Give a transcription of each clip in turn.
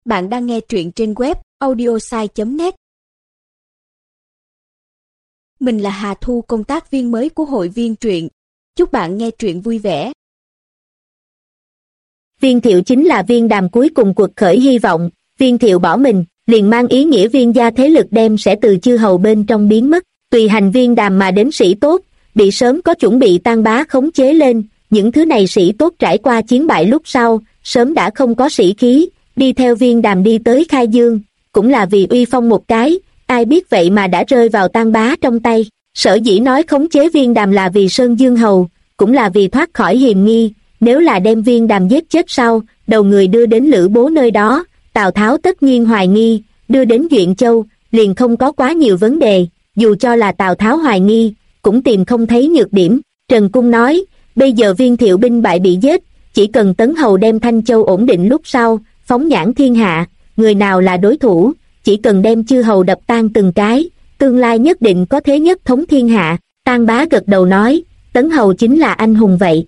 Bạn đang nghe truyện trên web audiosai.net. Mình là Hà Thu, công tác viên mới của hội viên truyện. Chúc bạn nghe truyện vui vẻ. Viên Thiệu chính là viên đàm cuối cùng cuộc khởi hy vọng. Viên Thiệu bỏ mình, liền mang ý nghĩa viên gia thế lực đem sẽ từ chư hầu bên trong biến mất. Tùy hành viên đàm mà đến sĩ tốt, bị sớm có chuẩn bị tan bá khống chế lên. Những thứ này sĩ tốt trải qua chiến bại lúc sau, sớm đã không có sĩ khí, đi theo viên đàm đi tới Khai Dương, cũng là vì uy phong một cái, ai biết vậy mà đã rơi vào tan bá trong tay. Sở dĩ nói khống chế viên đàm là vì Sơn Dương Hầu, cũng là vì thoát khỏi hiềm nghi, nếu là đem viên đàm giết chết sau, đầu người đưa đến Lữ Bố nơi đó, Tào Tháo tất nhiên hoài nghi, đưa đến Duyện Châu, liền không có quá nhiều vấn đề, dù cho là Tào Tháo hoài nghi, cũng tìm không thấy nhược điểm. Trần Cung nói, bây giờ Viên Thiệu binh bại bị giết, chỉ cần Tấn Hầu đem Thanh Châu ổn định lúc sau, phóng nhãn thiên hạ, người nào là đối thủ, chỉ cần đem chư hầu đập tan từng cái, tương lai nhất định có thế nhất thống thiên hạ. Tang Bá gật đầu nói, Tấn Hầu chính là anh hùng vậy.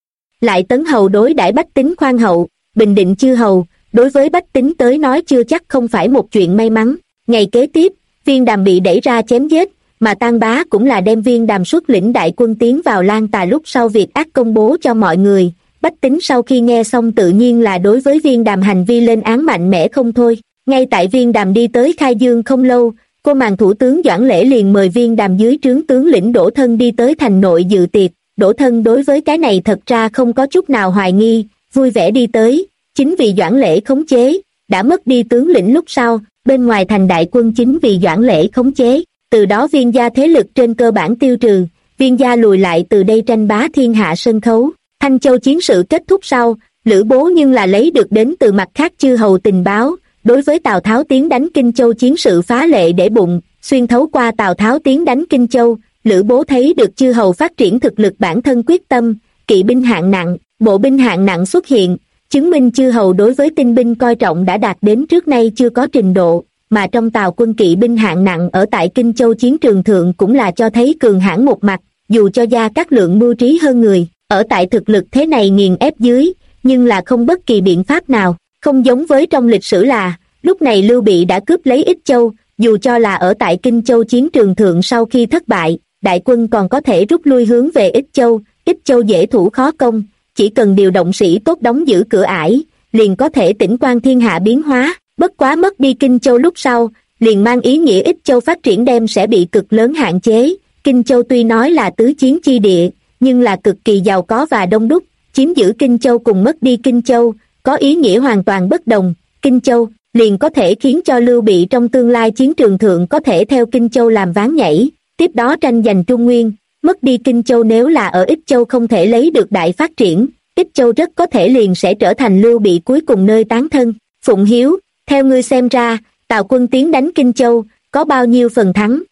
Lại Tấn Hầu đối đãi bách tính khoan hậu, bình định chư hầu, đối với bách tính tới nói chưa chắc không phải một chuyện may mắn. Ngày kế tiếp, viên đàm bị đẩy ra chém giết, mà Tang Bá cũng là đem viên đàm xuất lĩnh đại quân tiến vào Lan Tà lúc sau việc ác công bố cho mọi người. Bách tính sau khi nghe xong tự nhiên là đối với viên đàm hành vi lên án mạnh mẽ không thôi. Ngay tại viên đàm đi tới Khai Dương không lâu, cô màng thủ tướng Doãn Lễ liền mời viên đàm dưới trướng tướng lĩnh Đỗ Thân đi tới thành nội dự tiệc. Đỗ Thân đối với cái này thật ra không có chút nào hoài nghi, vui vẻ đi tới. Chính vì Doãn Lễ khống chế, đã mất đi tướng lĩnh lúc sau, bên ngoài thành đại quân chính vì Doãn Lễ khống chế. Từ đó viên gia thế lực trên cơ bản tiêu trừ, viên gia lùi lại từ đây tranh bá thiên hạ sân khấu. Thanh Châu chiến sự kết thúc sau, Lữ Bố nhưng là lấy được đến từ mặt khác chư hầu tình báo, đối với Tào Tháo tiến đánh Kinh Châu chiến sự phá lệ để bụng, xuyên thấu qua Tào Tháo tiến đánh Kinh Châu, Lữ Bố thấy được chư hầu phát triển thực lực bản thân quyết tâm, kỵ binh hạng nặng, bộ binh hạng nặng xuất hiện, chứng minh chư hầu đối với tinh binh coi trọng đã đạt đến trước nay chưa có trình độ, mà trong Tào quân kỵ binh hạng nặng ở tại Kinh Châu chiến trường thượng cũng là cho thấy cường hãn một mặt, dù cho Gia Cát Lượng mưu trí hơn người, ở tại thực lực thế này nghiền ép dưới, nhưng là không bất kỳ biện pháp nào. Không giống với trong lịch sử là, lúc này Lưu Bị đã cướp lấy Ích Châu, dù cho là ở tại Kinh Châu chiến trường thượng sau khi thất bại, đại quân còn có thể rút lui hướng về Ích Châu dễ thủ khó công, chỉ cần điều động sĩ tốt đóng giữ cửa ải, liền có thể tĩnh quan thiên hạ biến hóa, bất quá mất đi Kinh Châu lúc sau, liền mang ý nghĩa Ích Châu phát triển đem sẽ bị cực lớn hạn chế. Kinh Châu tuy nói là tứ chiến chi địa, nhưng là cực kỳ giàu có và đông đúc, chiếm giữ Kinh Châu cùng mất đi Kinh Châu, có ý nghĩa hoàn toàn bất đồng. Kinh Châu liền có thể khiến cho Lưu Bị trong tương lai chiến trường thượng có thể theo Kinh Châu làm ván nhảy, tiếp đó tranh giành Trung Nguyên. Mất đi Kinh Châu nếu là ở Ích Châu không thể lấy được đại phát triển, Ích Châu rất có thể liền sẽ trở thành Lưu Bị cuối cùng nơi tán thân. Phụng Hiếu, theo ngươi xem ra, Tào quân tiến đánh Kinh Châu, có bao nhiêu phần thắng?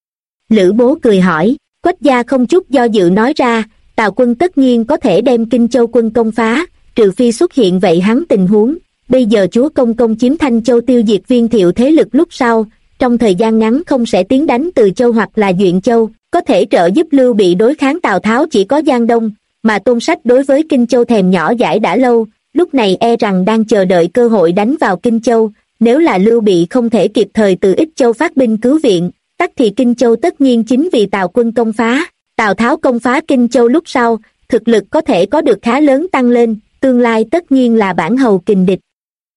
Lữ Bố cười hỏi. Quách gia không chút do dự nói ra, Tào quân tất nhiên có thể đem Kinh Châu quân công phá, trừ phi xuất hiện vậy hắn tình huống. Bây giờ chúa công công chiếm Thanh Châu tiêu diệt Viên Thiệu thế lực lúc sau, trong thời gian ngắn không sẽ tiến đánh Từ Châu hoặc là Duyện Châu, có thể trợ giúp Lưu Bị đối kháng Tào Tháo chỉ có Giang Đông, mà Tôn Sách đối với Kinh Châu thèm nhỏ dãi đã lâu, lúc này e rằng đang chờ đợi cơ hội đánh vào Kinh Châu. Nếu là Lưu Bị không thể kịp thời từ Ích Châu phát binh cứu viện, tắc thì Kinh Châu tất nhiên chính vì Tào quân công phá. Tào Tháo công phá Kinh Châu lúc sau, thực lực có thể có được khá lớn tăng lên, tương lai tất nhiên là bản hầu kình địch.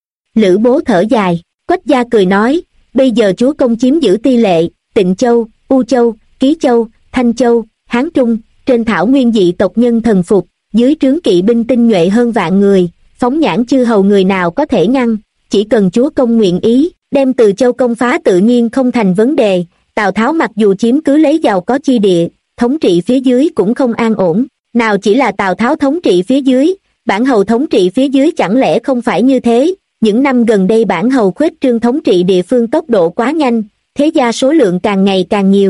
Lữ Bố thở dài, Quách gia cười nói, bây giờ chúa công chiếm giữ Ti Lệ, Tịnh Châu, U Châu, Ký Châu, Thanh Châu, Hán Trung, trên thảo nguyên dị tộc nhân thần phục, dưới trướng kỵ binh tinh nhuệ hơn vạn người, phóng nhãn chư hầu người nào có thể ngăn, chỉ cần chúa công nguyện ý, đem Từ Châu công phá tự nhiên không thành vấn đề. Tào Tháo mặc dù chiếm cứ lấy giàu có chi địa, thống trị phía dưới cũng không an ổn, nào chỉ là Tào Tháo thống trị phía dưới, bản hầu thống trị phía dưới chẳng lẽ không phải như thế? Những năm gần đây bản hầu khuếch trương thống trị địa phương tốc độ quá nhanh, thế gia số lượng càng ngày càng nhiều.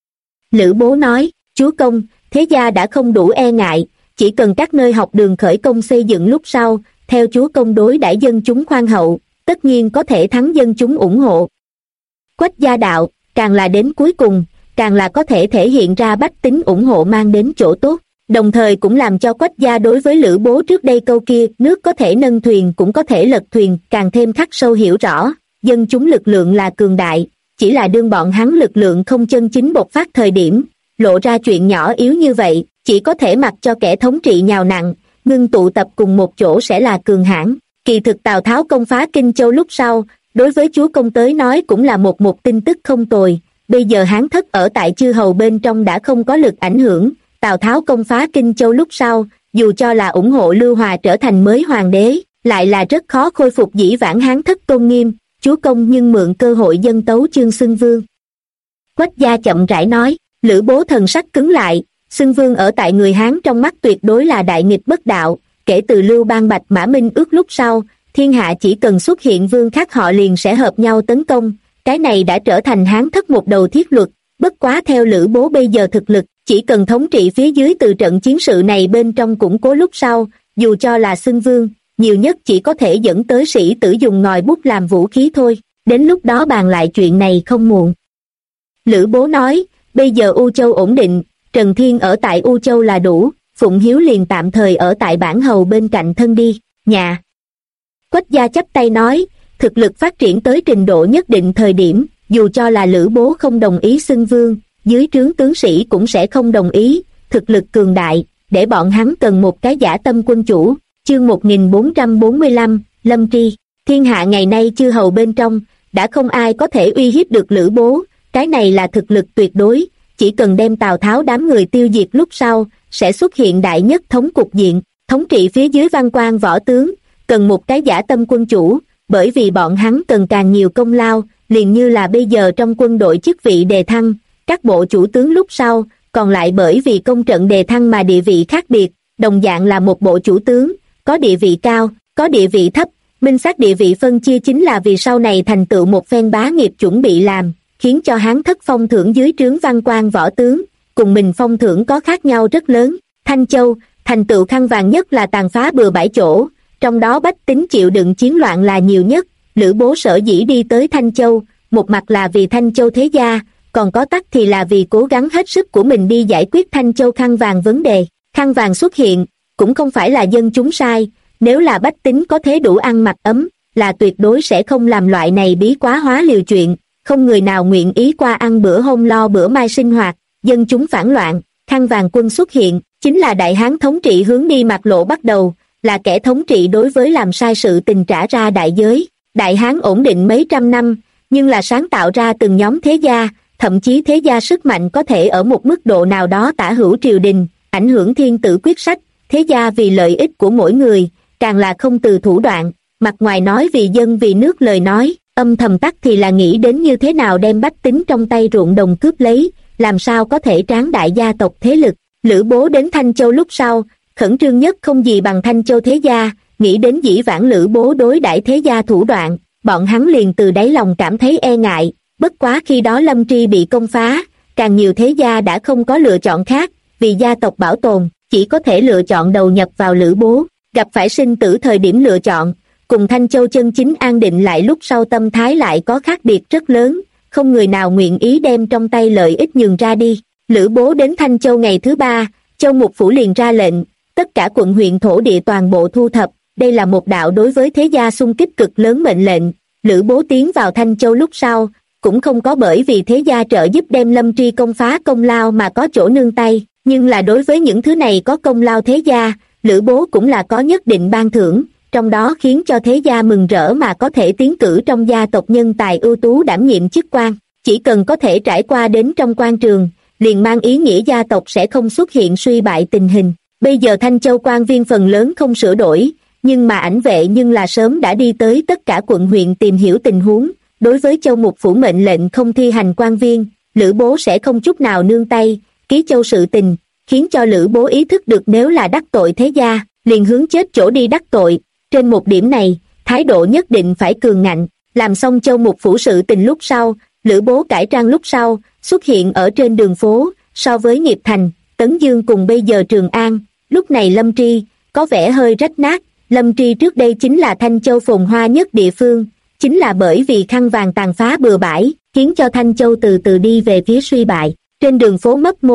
Lữ Bố nói, chúa công, thế gia đã không đủ e ngại, chỉ cần các nơi học đường khởi công xây dựng lúc sau, theo chúa công đối đãi dân chúng khoan hậu, tất nhiên có thể thắng dân chúng ủng hộ. Quách gia đạo, càng là đến cuối cùng, càng là có thể thể hiện ra bách tính ủng hộ mang đến chỗ tốt. đồng thời cũng làm cho Quách gia đối với Lữ Bố trước đây câu kia nước có thể nâng thuyền cũng có thể lật thuyền càng thêm khắc sâu hiểu rõ, dân chúng lực lượng là cường đại, chỉ là đương bọn hắn lực lượng không chân chính bộc phát thời điểm, lộ ra chuyện nhỏ yếu như vậy, chỉ có thể mặc cho kẻ thống trị nhào nặn, ngưng tụ tập cùng một chỗ sẽ là cường hãn. Kỳ thực Tào Tháo công phá Kinh Châu lúc sau, đối với chúa công tới nói cũng là một tin tức không tồi, bây giờ Hán thất ở tại chư hầu bên trong đã không có lực ảnh hưởng, Tào Tháo công phá Kinh Châu lúc sau, dù cho là ủng hộ Lưu Hòa trở thành mới hoàng đế, lại là rất khó khôi phục dĩ vãng Hán thất tôn nghiêm, chúa công nhưng mượn cơ hội dân tấu chương xưng vương. Quách gia chậm rãi nói, Lữ Bố thần sắc cứng lại, xưng vương ở tại người Hán trong mắt tuyệt đối là đại nghịch bất đạo, kể từ Lưu ban Bạch Mã Minh ước lúc sau, thiên hạ chỉ cần xuất hiện vương khác họ liền sẽ hợp nhau tấn công, cái này đã trở thành Hán thất một đầu thiết luật, bất quá theo Lữ Bố bây giờ thực lực, chỉ cần thống trị phía dưới từ trận chiến sự này bên trong củng cố lúc sau, dù cho là xưng vương, nhiều nhất chỉ có thể dẫn tới sĩ tử dùng ngòi bút làm vũ khí thôi, đến lúc đó bàn lại chuyện này không muộn. Lữ Bố nói, bây giờ U Châu ổn định, Trần Thiên ở tại U Châu là đủ, Phụng Hiếu liền tạm thời ở tại Bản Hầu bên cạnh thân đi, nhà. Quách gia chắp tay nói, thực lực phát triển tới trình độ nhất định thời điểm, dù cho là Lữ Bố không đồng ý xưng vương, dưới trướng tướng sĩ cũng sẽ không đồng ý, thực lực cường đại, để bọn hắn cần một cái dã tâm quân chủ. Chương 1445, Lâm Tri, thiên hạ ngày nay chư hầu bên trong, đã không ai có thể uy hiếp được Lữ Bố, cái này là thực lực tuyệt đối, chỉ cần đem Tào Tháo đám người tiêu diệt lúc sau, sẽ xuất hiện đại nhất thống cục diện, thống trị phía dưới văn quan võ tướng, cần một cái dã tâm quân chủ, bởi vì bọn hắn cần càng nhiều công lao, liền như là bây giờ trong quân đội chức vị đề thăng, các bộ chủ tướng lúc sau, còn lại bởi vì công trận đề thăng mà địa vị khác biệt, đồng dạng là một bộ chủ tướng, có địa vị cao, có địa vị thấp, minh xác địa vị phân chia chính là vì sau này thành tựu một phen bá nghiệp chuẩn bị làm, khiến cho Hán thất phong thưởng dưới trướng văn quan võ tướng, cùng mình phong thưởng có khác nhau rất lớn. Thanh Châu, thành tựu khăn vàng nhất là tàn phá bừa bãi chỗ, trong đó bách tính chịu đựng chiến loạn là nhiều nhất, Lữ Bố sở dĩ đi tới Thanh Châu, một mặt là vì Thanh Châu thế gia, còn có tắc thì là vì cố gắng hết sức của mình đi giải quyết Thanh Châu khăn vàng vấn đề. Khăn vàng xuất hiện, cũng không phải là dân chúng sai, nếu là bách tính có thế đủ ăn mặc ấm, là tuyệt đối sẽ không làm loại này bí quá hóa liều chuyện, không người nào nguyện ý qua ăn bữa hôm lo bữa mai sinh hoạt, dân chúng phản loạn, khăn vàng quân xuất hiện, chính là Đại Hán thống trị hướng đi mặt lộ bắt đầu, là kẻ thống trị đối với làm sai sự tình trả ra đại giới. Đại Hán ổn định mấy trăm năm, nhưng là sáng tạo ra từng nhóm thế gia, thậm chí thế gia sức mạnh có thể ở một mức độ nào đó tả hữu triều đình, ảnh hưởng thiên tử quyết sách, thế gia vì lợi ích của mỗi người, càng là không từ thủ đoạn, mặt ngoài nói vì dân vì nước lời nói, âm thầm tắc thì là nghĩ đến như thế nào đem bách tính trong tay ruộng đồng cướp lấy, làm sao có thể tráng đại gia tộc thế lực. Lữ Bố đến Thanh Châu lúc sau, khẩn trương nhất không gì bằng Thanh Châu thế gia, nghĩ đến dĩ vãng Lữ Bố đối đãi thế gia thủ đoạn, bọn hắn liền từ đáy lòng cảm thấy e ngại, bất quá khi đó Lâm Tri bị công phá, càng nhiều thế gia đã không có lựa chọn khác, vì gia tộc bảo tồn, chỉ có thể lựa chọn đầu nhập vào Lữ Bố, gặp phải sinh tử thời điểm lựa chọn, cùng Thanh Châu chân chính an định lại lúc sau tâm thái lại có khác biệt rất lớn, không người nào nguyện ý đem trong tay lợi ích nhường ra đi. Lữ Bố đến Thanh Châu ngày thứ 3, Châu Mục Phủ liền ra lệnh, tất cả quận huyện thổ địa toàn bộ thu thập, đây là một đạo đối với thế gia xung kích cực lớn mệnh lệnh. Lữ Bố tiến vào Thanh Châu lúc sau, cũng không có bởi vì thế gia trợ giúp đem Lâm Tri công phá công lao mà có chỗ nương tay, nhưng là đối với những thứ này có công lao thế gia, Lữ Bố cũng là có nhất định ban thưởng, trong đó khiến cho thế gia mừng rỡ mà có thể tiến cử trong gia tộc nhân tài ưu tú đảm nhiệm chức quan, chỉ cần có thể trải qua đến trong quan trường, liền mang ý nghĩa gia tộc sẽ không xuất hiện suy bại tình hình. Bây giờ Thanh Châu quan viên phần lớn không sửa đổi, nhưng mà ảnh vệ nhưng là sớm đã đi tới tất cả quận huyện tìm hiểu tình huống, đối với Châu Mục Phủ mệnh lệnh không thi hành quan viên, Lữ Bố sẽ không chút nào nương tay, ký châu sự tình, khiến cho Lữ Bố ý thức được nếu là đắc tội thế gia, liền hướng chết chỗ đi đắc tội. Trên một điểm này, thái độ nhất định phải cường ngạnh. Làm xong Châu Mục Phủ sự tình lúc sau, Lữ Bố cải trang lúc sau, xuất hiện ở trên đường phố, so với Nghiệp Thành, Tấn Dương cùng bây giờ Trường An, lúc này Lâm Tri, có vẻ hơi rách nát. Lâm Tri trước đây chính là Thanh Châu phồn hoa nhất địa phương, chính là bởi vì khăn vàng tàn phá bừa bãi, khiến cho Thanh Châu từ từ đi về phía suy bại. Trên đường phố mấp mô,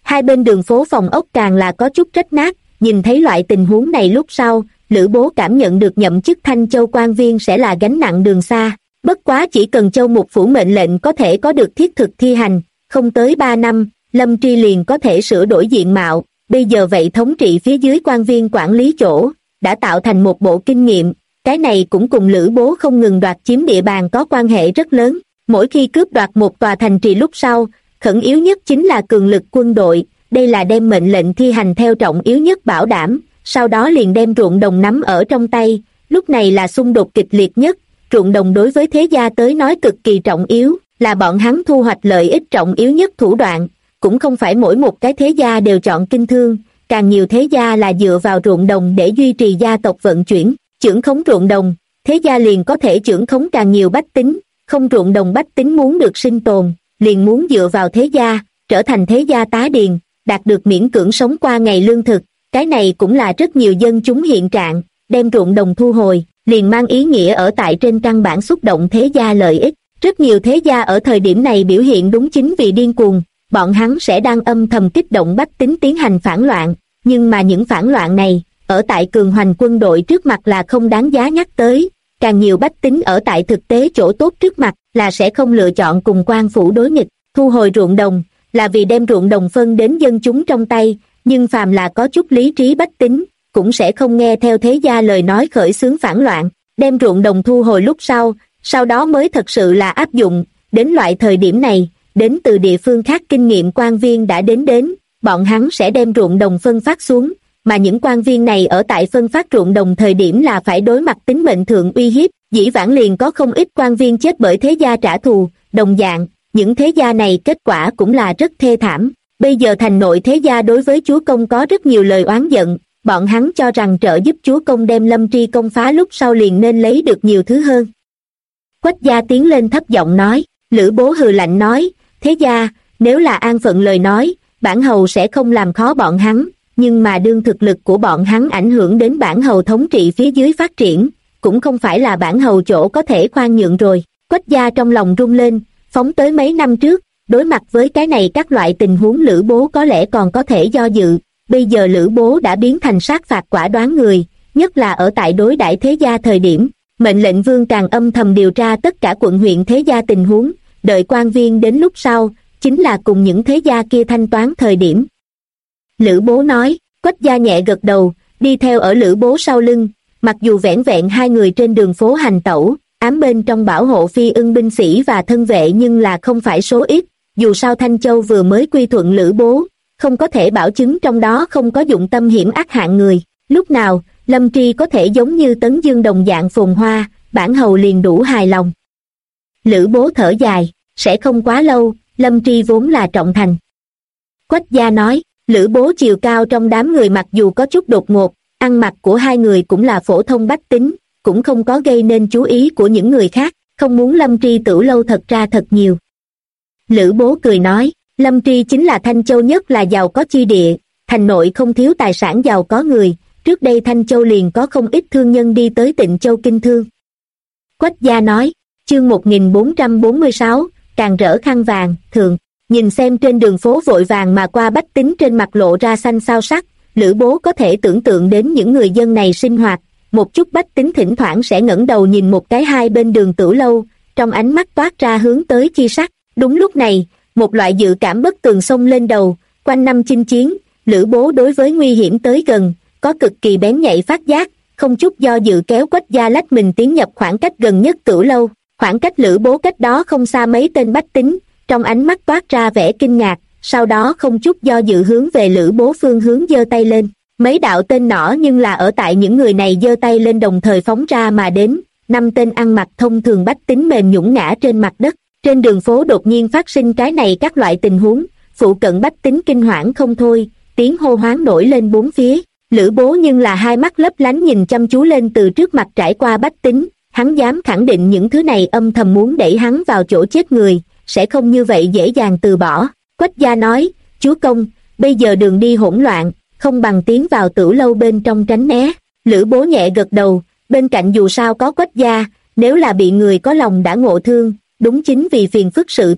Hai bên đường phố phòng ốc càng là có chút rách nát. Nhìn thấy loại tình huống này lúc sau, Lữ Bố cảm nhận được nhậm chức Thanh Châu quan viên sẽ là gánh nặng đường xa. Bất quá chỉ cần Châu Mục Phủ mệnh lệnh có thể có được thiết thực thi hành, không tới 3 năm, Lâm Tri liền có thể sửa đổi diện mạo. Bây giờ vậy thống trị phía dưới quan viên quản lý chỗ, đã tạo thành một bộ kinh nghiệm. Cái này cũng cùng Lữ Bố không ngừng đoạt chiếm địa bàn có quan hệ rất lớn. Mỗi khi cướp đoạt một tòa thành trì lúc sau, khẩn yếu nhất chính là cường lực quân đội. Đây là đem mệnh lệnh thi hành theo trọng yếu nhất bảo đảm, sau đó liền đem ruộng đồng nắm ở trong tay. Lúc này là xung đột kịch liệt nhất. Ruộng đồng đối với thế gia tới nói cực kỳ trọng yếu, là bọn hắn thu hoạch lợi ích trọng yếu nhất thủ đoạn. Cũng không phải mỗi một cái thế gia đều chọn kinh thương, càng nhiều thế gia là dựa vào ruộng đồng để duy trì gia tộc vận chuyển. Chưởng khống ruộng đồng, thế gia liền có thể chưởng khống càng nhiều bách tính. Không ruộng đồng bách tính muốn được sinh tồn, liền muốn dựa vào thế gia, trở thành thế gia tá điền, đạt được miễn cưỡng sống qua ngày lương thực. Cái này cũng là rất nhiều dân chúng hiện trạng. Đem ruộng đồng thu hồi, liền mang ý nghĩa ở tại trên căn bản xúc động thế gia lợi ích. Rất nhiều thế gia ở thời điểm này biểu hiện đúng chính vì điên cuồng, bọn hắn sẽ đang âm thầm kích động bách tính tiến hành phản loạn, nhưng mà những phản loạn này, ở tại cường hoành quân đội trước mặt là không đáng giá nhắc tới. Càng nhiều bách tính ở tại thực tế chỗ tốt trước mặt là sẽ không lựa chọn cùng quan phủ đối nghịch. Thu hồi ruộng đồng là vì đem ruộng đồng phân đến dân chúng trong tay, nhưng phàm là có chút lý trí bách tính cũng sẽ không nghe theo thế gia lời nói khởi xướng phản loạn. Đem ruộng đồng thu hồi lúc sau đó mới thật sự là áp dụng. Đến loại thời điểm này, đến từ địa phương khác kinh nghiệm quan viên đã đến, bọn hắn sẽ đem ruộng đồng phân phát xuống, mà những quan viên này ở tại phân phát ruộng đồng thời điểm là phải đối mặt tính mệnh thượng uy hiếp. Dĩ vãng liền có không ít quan viên chết bởi thế gia trả thù, đồng dạng, những thế gia này kết quả cũng là rất thê thảm. Bây giờ thành nội thế gia đối với chúa công có rất nhiều lời oán giận, bọn hắn cho rằng trợ giúp chúa công đem Lâm Tri công phá lúc sau liền nên lấy được nhiều thứ hơn. Quách gia tiến lên thấp giọng nói. Lữ Bố hừ lạnh nói, thế gia, nếu là an phận lời nói, bản hầu sẽ không làm khó bọn hắn, nhưng mà đương thực lực của bọn hắn ảnh hưởng đến bản hầu thống trị phía dưới phát triển, cũng không phải là bản hầu chỗ có thể khoan nhượng rồi. Quách gia trong lòng rung lên, phóng tới mấy năm trước, đối mặt với cái này các loại tình huống Lữ Bố có lẽ còn có thể do dự. Bây giờ Lữ Bố đã biến thành sát phạt quả đoán người, nhất là ở tại đối đãi thế gia thời điểm. Mệnh lệnh vương càng âm thầm điều tra tất cả quận huyện thế gia tình huống, đợi quan viên đến lúc sau, chính là cùng những thế gia kia thanh toán thời điểm. Lữ Bố nói. Quách gia nhẹ gật đầu, đi theo ở Lữ Bố sau lưng, mặc dù vẻn vẹn hai người trên đường phố hành tẩu, ám bên trong bảo hộ phi ưng binh sĩ và thân vệ nhưng là không phải số ít. Dù sao Thanh Châu vừa mới quy thuận Lữ Bố, không có thể bảo chứng trong đó không có dụng tâm hiểm ác hạng người. Lúc nào Lâm Tri có thể giống như Tấn Dương đồng dạng phồn hoa, bản hầu liền đủ hài lòng. Lữ Bố thở dài, sẽ không quá lâu, Lâm Tri vốn là trọng thành. Quách gia nói. Lữ Bố chiều cao trong đám người mặc dù có chút đột ngột, ăn mặc của hai người cũng là phổ thông bách tính, cũng không có gây nên chú ý của những người khác, không muốn Lâm Tri Tử lâu thật ra thật nhiều. Lữ Bố cười nói, Lâm Tri chính là Thanh Châu nhất là giàu có chi địa, thành nội không thiếu tài sản giàu có người, trước đây Thanh Châu liền có không ít thương nhân đi tới Tịnh Châu kinh thương. Quách gia nói. Chương 1446, càng rỡ khăn vàng, thường. Nhìn xem trên đường phố vội vàng mà qua bách tính trên mặt lộ ra xanh xao sắc, Lữ Bố có thể tưởng tượng đến những người dân này sinh hoạt. Một chút bách tính thỉnh thoảng sẽ ngẩng đầu nhìn một cái hai bên đường Tử lâu, trong ánh mắt toát ra hướng tới chi sắc. Đúng lúc này, một loại dự cảm bất tường xông lên đầu. Quanh năm chinh chiến, Lữ Bố đối với nguy hiểm tới gần có cực kỳ bén nhạy phát giác, không chút do dự kéo Quách gia lách mình tiến nhập khoảng cách gần nhất Tử lâu. Khoảng cách Lữ Bố cách đó không xa mấy tên bách tính, trong ánh mắt toát ra vẻ kinh ngạc, sau đó không chút do dự hướng về Lữ Bố phương hướng giơ tay lên. Mấy đạo tên nỏ nhưng là ở tại những người này giơ tay lên đồng thời phóng ra mà đến, 5 tên ăn mặc thông thường bách tính mềm nhũn ngã trên mặt đất. Trên đường phố đột nhiên phát sinh cái này các loại tình huống, phụ cận bách tính kinh hoảng không thôi, tiếng hô hoáng nổi lên bốn phía. Lữ Bố nhưng là hai mắt lấp lánh nhìn chăm chú lên từ trước mặt trải qua bách tính, hắn dám khẳng định những thứ này âm thầm muốn đẩy hắn vào chỗ chết người, sẽ không như vậy dễ dàng từ bỏ. Quách gia nói, chúa công, bây giờ đường đi hỗn loạn, không bằng tiến vào Tử lâu bên trong tránh né. Lữ Bố nhẹ gật đầu, bên cạnh dù sao có Quách gia, nếu là bị người có lòng đã ngộ thương, đúng chính vì phiền phức sự tình.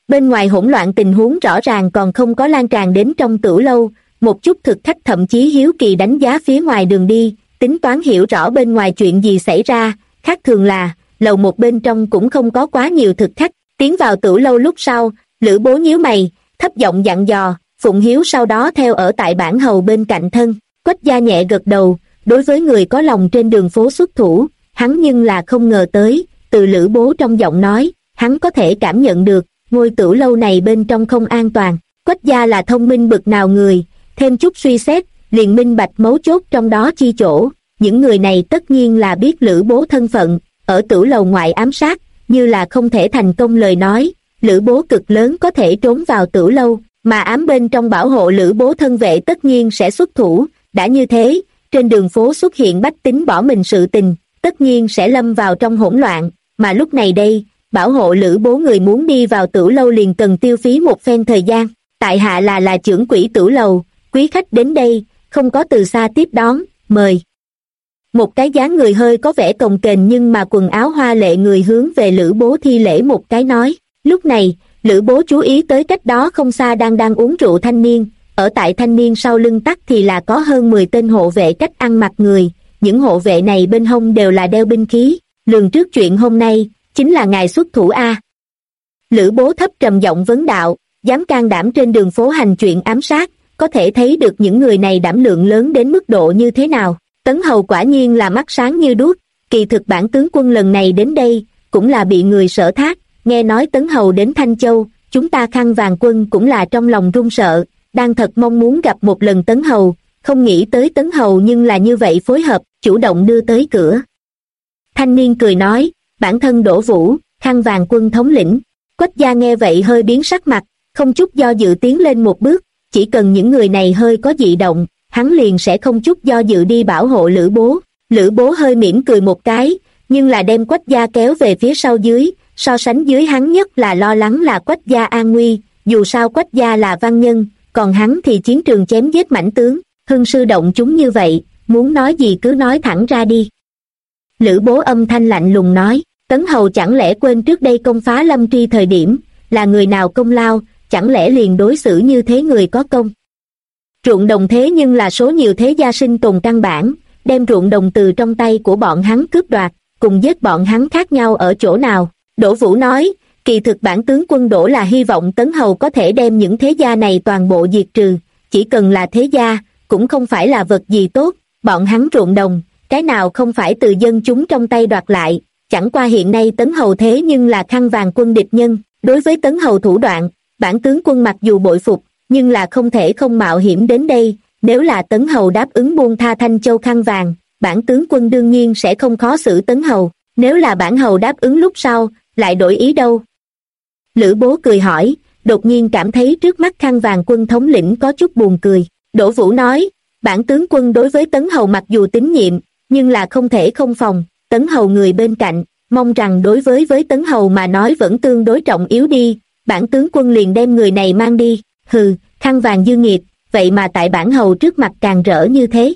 Bên ngoài hỗn loạn tình huống rõ ràng còn không có lan tràn đến trong tửu lâu, một chút thực khách thậm chí hiếu kỳ đánh giá phía ngoài đường đi, tính toán hiểu rõ bên ngoài chuyện gì xảy ra. Khác thường là, lầu một bên trong cũng không có quá nhiều thực khách. Tiến vào tửu lâu lúc sau, Lữ Bố nhíu mày, thấp giọng dặn dò, Phụng Hiếu sau đó theo ở tại bản hầu bên cạnh thân. Quách gia nhẹ gật đầu, đối với người có lòng trên đường phố xuất thủ, hắn nhưng là không ngờ tới, từ Lữ Bố trong giọng nói, hắn có thể cảm nhận được, ngôi tửu lâu này bên trong không an toàn. Quách gia là thông minh bực nào người, thêm chút suy xét, liền minh bạch mấu chốt trong đó chi chỗ. Những người này tất nhiên là biết Lữ Bố thân phận, ở tửu lầu ngoại ám sát, như là không thể thành công lời nói, Lữ Bố cực lớn có thể trốn vào tửu lâu, mà ám bên trong bảo hộ Lữ Bố thân vệ tất nhiên sẽ xuất thủ. Đã như thế, trên đường phố xuất hiện bách tính bỏ mình sự tình, tất nhiên sẽ lâm vào trong hỗn loạn, mà lúc này đây, bảo hộ Lữ Bố người muốn đi vào tửu lâu liền cần tiêu phí một phen thời gian. Tại hạ là trưởng quỹ tửu lầu, quý khách đến đây, không có từ xa tiếp đón, mời. Một cái dáng người hơi có vẻ cồng kềnh nhưng mà quần áo hoa lệ người hướng về Lữ Bố thi lễ một cái nói. Lúc này, Lữ Bố chú ý tới cách đó không xa đang uống rượu thanh niên, ở tại thanh niên sau lưng tắc thì là có hơn 10 tên hộ vệ cách ăn mặc người, những hộ vệ này bên hông đều là đeo binh khí, lường trước chuyện hôm nay, chính là ngài xuất thủ a. Lữ Bố thấp trầm giọng vấn đạo, dám can đảm trên đường phố hành chuyện ám sát, có thể thấy được những người này đảm lượng lớn đến mức độ như thế nào. Tấn hầu quả nhiên là mắt sáng như đuốc, kỳ thực bản tướng quân lần này đến đây, cũng là bị người sở thác, nghe nói Tấn hầu đến Thanh Châu, chúng ta Khăn Vàng quân cũng là trong lòng run sợ, đang thật mong muốn gặp một lần Tấn hầu, không nghĩ tới Tấn hầu nhưng là như vậy phối hợp, chủ động đưa tới cửa. Thanh niên cười nói, bản thân Đỗ Vũ, Khăn Vàng quân thống lĩnh. Quách gia nghe vậy hơi biến sắc mặt, không chút do dự tiến lên một bước, chỉ cần những người này hơi có dị động, hắn liền sẽ không chút do dự đi bảo hộ Lữ Bố. Lữ Bố hơi mỉm cười một cái, nhưng là đem Quách gia kéo về phía sau dưới, so sánh dưới hắn nhất là lo lắng là Quách gia an nguy, dù sao Quách gia là văn nhân, còn hắn thì chiến trường chém giết mãnh tướng, hưng sư động chúng như vậy, muốn nói gì cứ nói thẳng ra đi. Lữ Bố âm thanh lạnh lùng nói, Tấn hầu chẳng lẽ quên trước đây công phá Lâm Tri thời điểm, là người nào công lao, chẳng lẽ liền đối xử như thế người có công. Ruộng đồng thế nhưng là số nhiều thế gia sinh tồn căn bản, đem ruộng đồng từ trong tay của bọn hắn cướp đoạt, cùng giết bọn hắn khác nhau ở chỗ nào. Đỗ Vũ nói, kỳ thực bản tướng quân Đỗ là hy vọng Tấn hầu có thể đem những thế gia này toàn bộ diệt trừ, chỉ cần là thế gia, cũng không phải là vật gì tốt, bọn hắn ruộng đồng, cái nào không phải từ dân chúng trong tay đoạt lại, chẳng qua hiện nay Tấn hầu thế nhưng là Khăn Vàng quân địch nhân, đối với Tấn hầu thủ đoạn, bản tướng quân mặc dù bội phục, nhưng là không thể không mạo hiểm đến đây, nếu là Tấn hầu đáp ứng buông tha Thanh Châu Khăn Vàng, bản tướng quân đương nhiên sẽ không khó xử Tấn hầu, nếu là bản hầu đáp ứng lúc sau, lại đổi ý đâu. Lữ Bố cười hỏi, đột nhiên cảm thấy trước mắt Khăn Vàng quân thống lĩnh có chút buồn cười. Đỗ Vũ nói, bản tướng quân đối với Tấn hầu mặc dù tín nhiệm, nhưng là không thể không phòng, Tấn hầu người bên cạnh, mong rằng đối với Tấn hầu mà nói vẫn tương đối trọng yếu đi, bản tướng quân liền đem người này mang đi. Hừ, Khăn Vàng dư nghiệt, vậy mà tại bản hầu trước mặt càng rỡ như thế.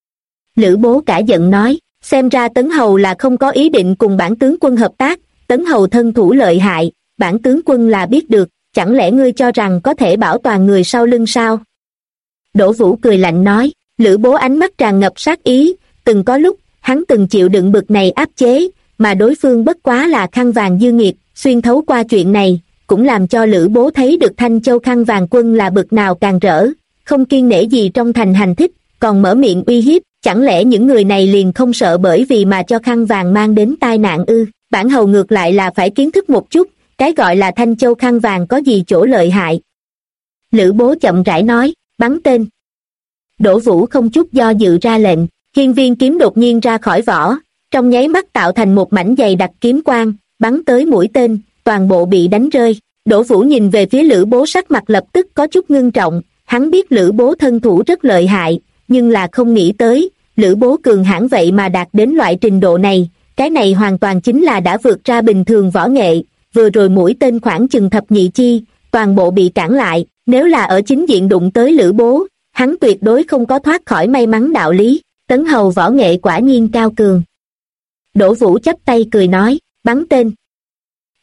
Lữ Bố cả giận nói, xem ra Tấn hầu là không có ý định cùng bản tướng quân hợp tác, Tấn hầu thân thủ lợi hại, bản tướng quân là biết được, chẳng lẽ ngươi cho rằng có thể bảo toàn người sau lưng sao? Đỗ Vũ cười lạnh nói, Lữ Bố ánh mắt tràn ngập sát ý, từng có lúc, hắn từng chịu đựng bực này áp chế, mà đối phương bất quá là Khăn Vàng dư nghiệt, xuyên thấu qua chuyện này, cũng làm cho Lữ Bố thấy được Thanh Châu Khăn Vàng quân là bực nào càng rỡ, không kiêng nể gì trong thành hành thích, còn mở miệng uy hiếp, chẳng lẽ những người này liền không sợ bởi vì mà cho Khăn Vàng mang đến tai nạn ư? Bản hầu ngược lại là phải kiến thức một chút, cái gọi là Thanh Châu Khăn Vàng có gì chỗ lợi hại. Lữ Bố chậm rãi nói, bắn tên. Đỗ Vũ không chút do dự ra lệnh, hiên viên kiếm đột nhiên ra khỏi vỏ, trong nháy mắt tạo thành một mảnh dày đặc kiếm quang, bắn tới mũi tên, toàn bộ bị đánh rơi. Đỗ Vũ nhìn về phía Lữ Bố sắc mặt lập tức có chút ngưng trọng, hắn biết Lữ Bố thân thủ rất lợi hại, nhưng là không nghĩ tới, Lữ Bố cường hãn vậy mà đạt đến loại trình độ này, cái này hoàn toàn chính là đã vượt ra bình thường võ nghệ, vừa rồi mũi tên khoảng chừng thập nhị chi, toàn bộ bị cản lại, nếu là ở chính diện đụng tới Lữ Bố, hắn tuyệt đối không có thoát khỏi may mắn đạo lý, Tấn hầu võ nghệ quả nhiên cao cường. Đỗ Vũ chắp tay cười nói, bắn tên.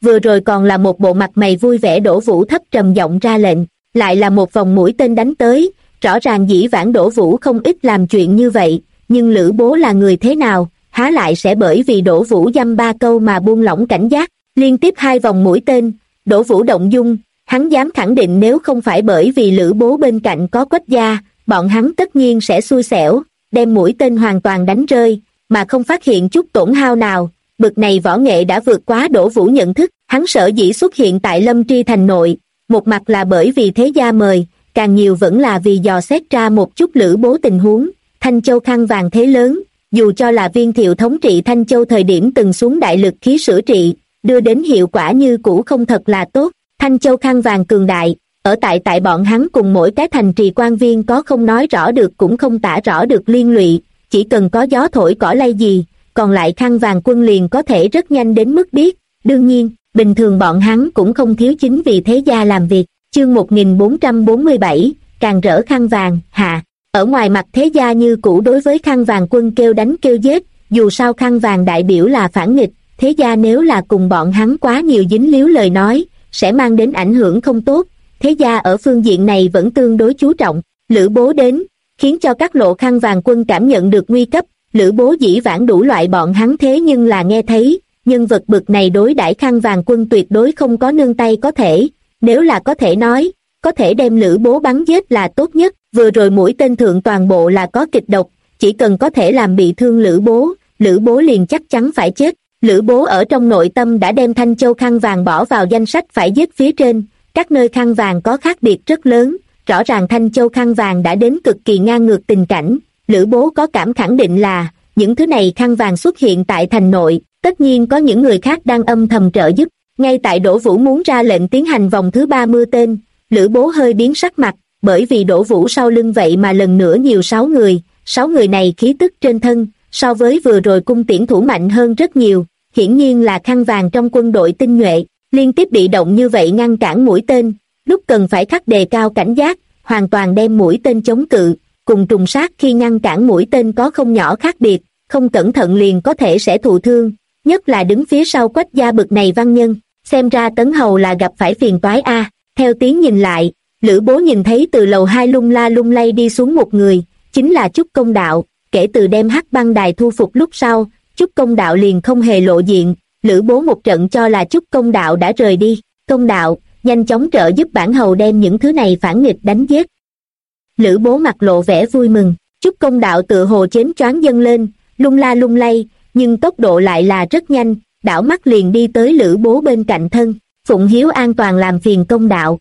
vừa rồi còn là một bộ mặt mày vui vẻ. Đỗ Vũ thấp trầm giọng ra lệnh, lại là một vòng mũi tên đánh tới. Rõ ràng dĩ vãng Đỗ Vũ không ít làm chuyện như vậy, nhưng Lữ Bố là người thế nào, há lại sẽ bởi vì Đỗ Vũ dăm ba câu mà buông lỏng cảnh giác. Liên tiếp 2 vòng mũi tên, Đỗ Vũ động dung, hắn dám khẳng định nếu không phải bởi vì Lữ Bố bên cạnh có Quách gia, bọn hắn tất nhiên sẽ xui xẻo, đem mũi tên hoàn toàn đánh rơi, mà không phát hiện chút tổn hao nào. Bực này võ nghệ đã vượt quá Đỗ Vũ nhận thức. Hắn sở dĩ xuất hiện tại Lâm Tri thành nội, một mặt là bởi vì thế gia mời, càng nhiều vẫn là vì dò xét ra một chút Lữ Bố tình huống. Thanh Châu khăn vàng thế lớn, dù cho là Viên Thiệu thống trị Thanh Châu thời điểm từng xuống đại lực khí sửa trị, đưa đến hiệu quả như cũ không thật là tốt. Thanh Châu khăn vàng cường đại, ở tại bọn hắn cùng mỗi cái thành trì quan viên có không nói rõ được cũng không tả rõ được liên lụy, chỉ cần có gió thổi cỏ lay gì, còn lại khăn vàng quân liền có thể rất nhanh đến mức biết. Đương nhiên, bình thường bọn hắn cũng không thiếu chính vì thế gia làm việc. Chương 1447, càng rỡ khăn vàng, hạ. Ở ngoài mặt thế gia như cũ đối với khăn vàng quân kêu đánh kêu giết, dù sao khăn vàng đại biểu là phản nghịch, thế gia nếu là cùng bọn hắn quá nhiều dính líu lời nói, sẽ mang đến ảnh hưởng không tốt. Thế gia ở phương diện này vẫn tương đối chú trọng. Lữ Bố đến, khiến cho các lộ khăn vàng quân cảm nhận được nguy cấp. Lữ Bố dĩ vãng đủ loại bọn hắn thế nhưng là nghe thấy, nhân vật bực này đối đãi khăn vàng quân tuyệt đối không có nương tay có thể, nếu là có thể nói, có thể đem Lữ Bố bắn giết là tốt nhất. Vừa rồi mũi tên thượng toàn bộ là có kịch độc, chỉ cần có thể làm bị thương Lữ Bố liền chắc chắn phải chết. Lữ Bố ở trong nội tâm đã đem Thanh Châu khăn vàng bỏ vào danh sách phải giết phía trên. Các nơi khăn vàng có khác biệt rất lớn, rõ ràng Thanh Châu khăn vàng đã đến cực kỳ ngang ngược tình cảnh. Lữ Bố có cảm khẳng định là những thứ này khăn vàng xuất hiện tại thành nội, tất nhiên có những người khác đang âm thầm trợ giúp. Ngay tại Đỗ Vũ muốn ra lệnh tiến hành vòng thứ 3 mưa tên, Lữ Bố hơi biến sắc mặt, bởi vì Đỗ Vũ sau lưng vậy mà lần nữa nhiều 6 người, 6 người này khí tức trên thân so với vừa rồi cung tiễn thủ mạnh hơn rất nhiều, hiển nhiên là khăn vàng trong quân đội tinh nhuệ. Liên tiếp bị động như vậy ngăn cản mũi tên, lúc cần phải khắc đề cao cảnh giác, hoàn toàn đem mũi tên chống cự, cùng trùng sát khi ngăn cản mũi tên có không nhỏ khác biệt, không cẩn thận liền có thể sẽ thụ thương, nhất là đứng phía sau Quách gia bực này văn nhân, xem ra Tấn Hầu là gặp phải phiền toái a. Theo tiếng nhìn lại, Lữ Bố nhìn thấy từ lầu 2 lung la lung lay đi xuống một người, chính là Chúc Công Đạo. Kể từ đem Hắc Băng Đài thu phục lúc sau, Chúc Công Đạo liền không hề lộ diện. Lữ Bố một trận cho là Chúc Công Đạo đã rời đi. Công Đạo, nhanh chóng trợ giúp bản hầu đem những thứ này phản nghịch đánh giết. Lữ Bố mặt lộ vẻ vui mừng. Chúc Công Đạo tựa hồ chến choáng dâng lên, lung la lung lay, nhưng tốc độ lại là rất nhanh, đảo mắt liền đi tới Lữ Bố bên cạnh thân. Phụng hiếu an toàn làm phiền Công Đạo.